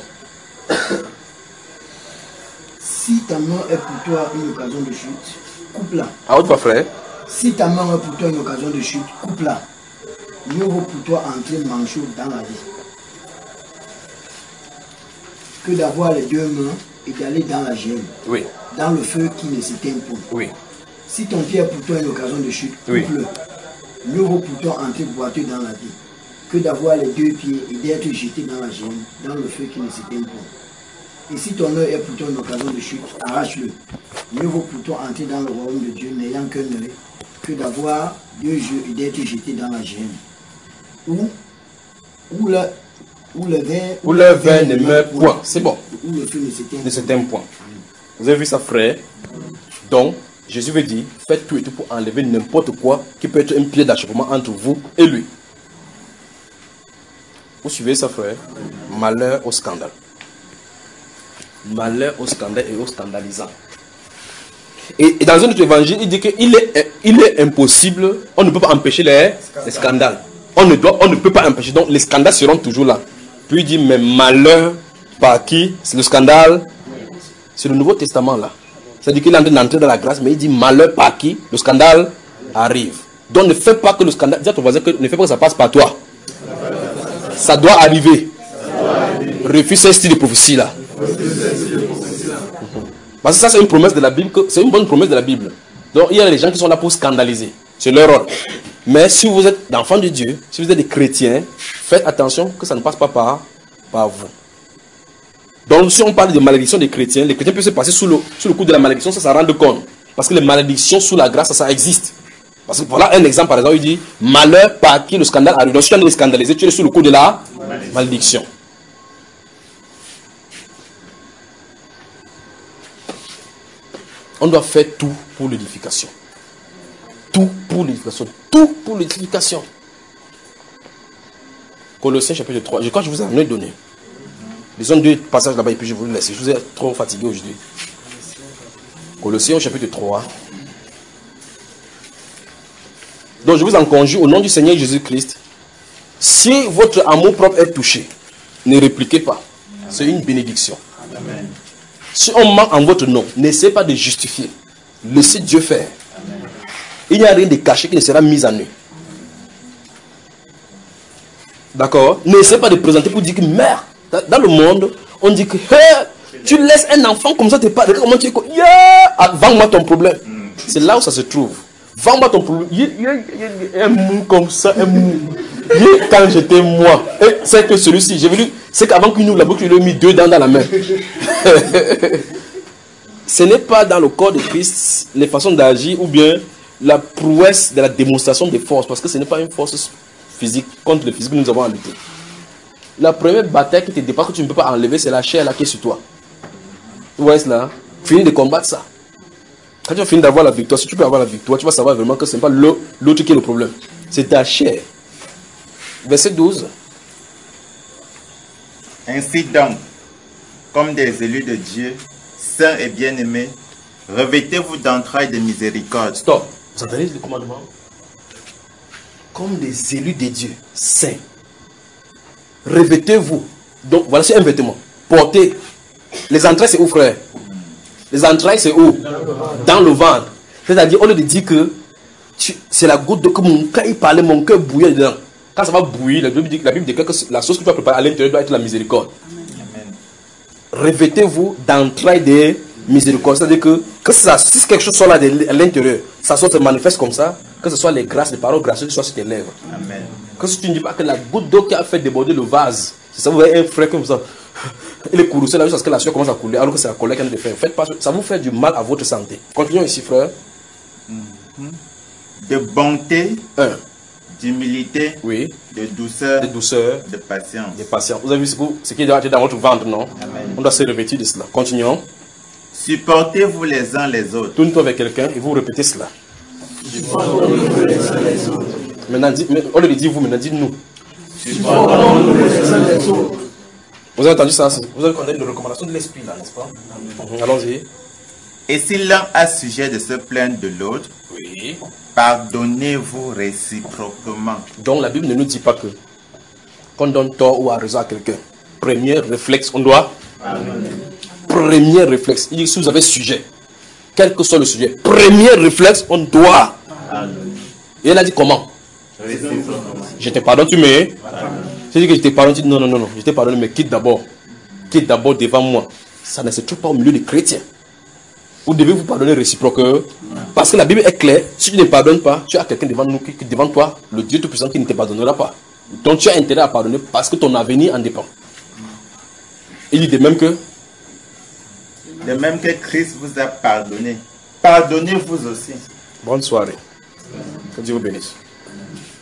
Si ta main est pour toi une occasion de chute, coupe-la. À haute voix, frère. Si ta main est pour toi une occasion de chute, coupe-la. Mieux vaut pour toi entrer manchot dans la vie que d'avoir les deux mains et d'aller dans la gêne, oui, dans le feu qui ne s'éteint point. Oui. Si ton pied est pour toi une occasion de chute, coupe-le. Oui. Mieux vaut pour toi entrer boiteux dans la vie que d'avoir les deux pieds et d'être jeté dans la gêne, dans le feu qui ne s'éteint point. Et si ton œil est pour toi une occasion de chute, arrache-le. Mieux vaut pour toi entrer dans le royaume de Dieu n'ayant qu'un œil que d'avoir deux yeux et d'être jeté dans la gêne. Ou, ou, la, Où le vin, où le vin ne meurt point. C'est bon. Où le feu ne s'éteint Ne s'éteint point. Vous avez vu ça, frère? Donc, Jésus veut dire, faites tout et tout pour enlever n'importe quoi qui peut être un pied d'achoppement entre vous et lui. Vous suivez ça, frère? Malheur au scandale. Malheur au scandale et au scandalisant. Et, et dans un autre évangile, il dit qu'il est, il est impossible, on ne peut pas empêcher les, les scandales. On ne, doit, on ne peut pas empêcher, donc les scandales seront toujours là. Puis il dit, mais malheur par qui? C'est le scandale. C'est le Nouveau Testament là. C'est-à-dire qu'il est en train d'entrer dans la grâce, mais il dit malheur par qui le scandale arrive. Donc ne fais pas que le scandale, dis à ton voisin que ne fais pas que ça passe par toi. Ça doit arriver. Refuse ce style de prophétie là. Parce que ça c'est une promesse de la Bible, c'est une bonne promesse de la Bible. Donc il y a des gens qui sont là pour scandaliser. C'est leur rôle. Mais si vous êtes d'enfants de Dieu, si vous êtes des chrétiens, faites attention que ça ne passe pas par, par vous. Donc si on parle de malédiction des chrétiens, les chrétiens peuvent se passer sous le, sous le coup de la malédiction, ça, ça rend compte. Parce que les malédictions sous la grâce, ça, ça existe. Parce que voilà un exemple, par exemple, il dit, malheur par qui le scandale arrive. Donc si tu es en train de scandaliser, tu es sous le coup de la malédiction. On doit faire tout pour l'édification. Tout pour l'édification. Tout pour l'édification. Colossiens chapitre trois. Je crois que je vous en ai donné. Lisons deux passages là-bas et puis je vous laisse. Je vous ai trop fatigué aujourd'hui. Colossiens chapitre trois. Donc je vous en conjure au nom du Seigneur Jésus-Christ. Si votre amour propre est touché, ne répliquez pas. C'est une bénédiction. Amen. Si on ment en votre nom, n'essayez pas de justifier. Laissez Dieu faire. Amen. Il n'y a rien de caché qui ne sera mis à nu. D'accord? N'essayez pas de présenter pour dire que merde. Dans le monde, on dit que hey, tu laisses un enfant comme ça te parler. Comment tu es comme yeah! Ah, vends-moi ton problème. C'est là où ça se trouve. Vends-moi ton problème. Il y a un mou comme ça, un mou. Quand j'étais moi, c'est que celui-ci, j'ai vu, c'est qu'avant qu'il nous la boucle, il lui a mis deux dents dans la main. Ce n'est pas dans le corps de Christ les façons d'agir ou bien la prouesse de la démonstration des forces, parce que ce n'est pas une force physique contre le physique que nous avons à lutter. La première bataille qui te dépasse, que tu ne peux pas enlever, c'est la chair là qui est sur toi. Vous voyez cela? Finis de combattre ça. Quand tu vas finir d'avoir la victoire, si tu peux avoir la victoire, tu vas savoir vraiment que ce n'est pas l'autre qui est le problème. C'est ta chair. Verset douze. Ainsi donc, comme des élus de Dieu, saints et bien-aimés, revêtez-vous d'entrailles de miséricorde. Stop. Vous entendez le commandement? Comme des élus de Dieu, saints. Revêtez-vous. Donc, voilà, c'est un vêtement. Portez. Les entrailles, c'est où, frère? Les entrailles, c'est où? Dans le ventre. C'est-à-dire, au lieu de dire que c'est la goutte d'eau que mon cœur, il parlait, mon cœur bouillait dedans. Quand ça va bouillir, la Bible dit, la Bible dit que la sauce que tu vas préparer à l'intérieur doit être la miséricorde. Amen. Revêtez-vous d'entrailles de miséricorde. C'est-à-dire que, que ça, si quelque chose soit là à l'intérieur, ça se manifeste comme ça, que ce soit les grâces, les paroles gracieuses qui soient sur tes lèvres. Amen. Que si tu ne dis pas que la goutte d'eau qui a fait déborder le vase, c'est ça, vous voyez un frère comme ça, il est courroucé là jusqu'à ce que la sueur commence à couler, alors que c'est la colère qui a de faire. Faites pas, ça vous fait du mal à votre santé. Continuons ici, frère. De bonté. Un. D'humilité, oui. De douceur, de douceur, de patience. De patience. Vous avez vu ce qui est dans votre ventre, non? Amen. On doit se revêtir de cela. Continuons. Supportez-vous les uns les autres. Tourne-toi avec quelqu'un et vous répétez cela. Supportez-vous les uns les autres. Maintenant, dit, on le dit vous, maintenant dites-nous. Supportons-nous les uns les autres. Vous avez entendu ça? Vous avez entendu une recommandation de l'esprit là, n'est-ce pas? Mm-hmm. Allons-y. Et si l'un a sujet de se plaindre de l'autre, oui. Pardonnez-vous réciproquement. Donc la Bible ne nous dit pas que qu'on donne tort ou à raison à quelqu'un. Premier réflexe, on doit. Amen. Premier réflexe. Il dit si vous avez sujet, quel que soit le sujet, premier réflexe, on doit. Amen. Et elle a dit comment? Je te pardonne, tu me. Tu dis que je te pardonne, tu dis non, non, non, non, je te pardonne, mais quitte d'abord. Quitte d'abord devant moi. Ça ne se trouve pas au milieu des chrétiens. Vous devez vous pardonner réciproquement. Parce que la Bible est claire. Si tu ne pardonnes pas, tu as quelqu'un devant nous, qui, devant toi, le Dieu Tout-Puissant qui ne te pardonnera pas. Donc tu as intérêt à pardonner parce que ton avenir en dépend. Il dit de même que de même que Christ vous a pardonné, pardonnez-vous aussi. Bonne soirée. Que Dieu vous bénisse.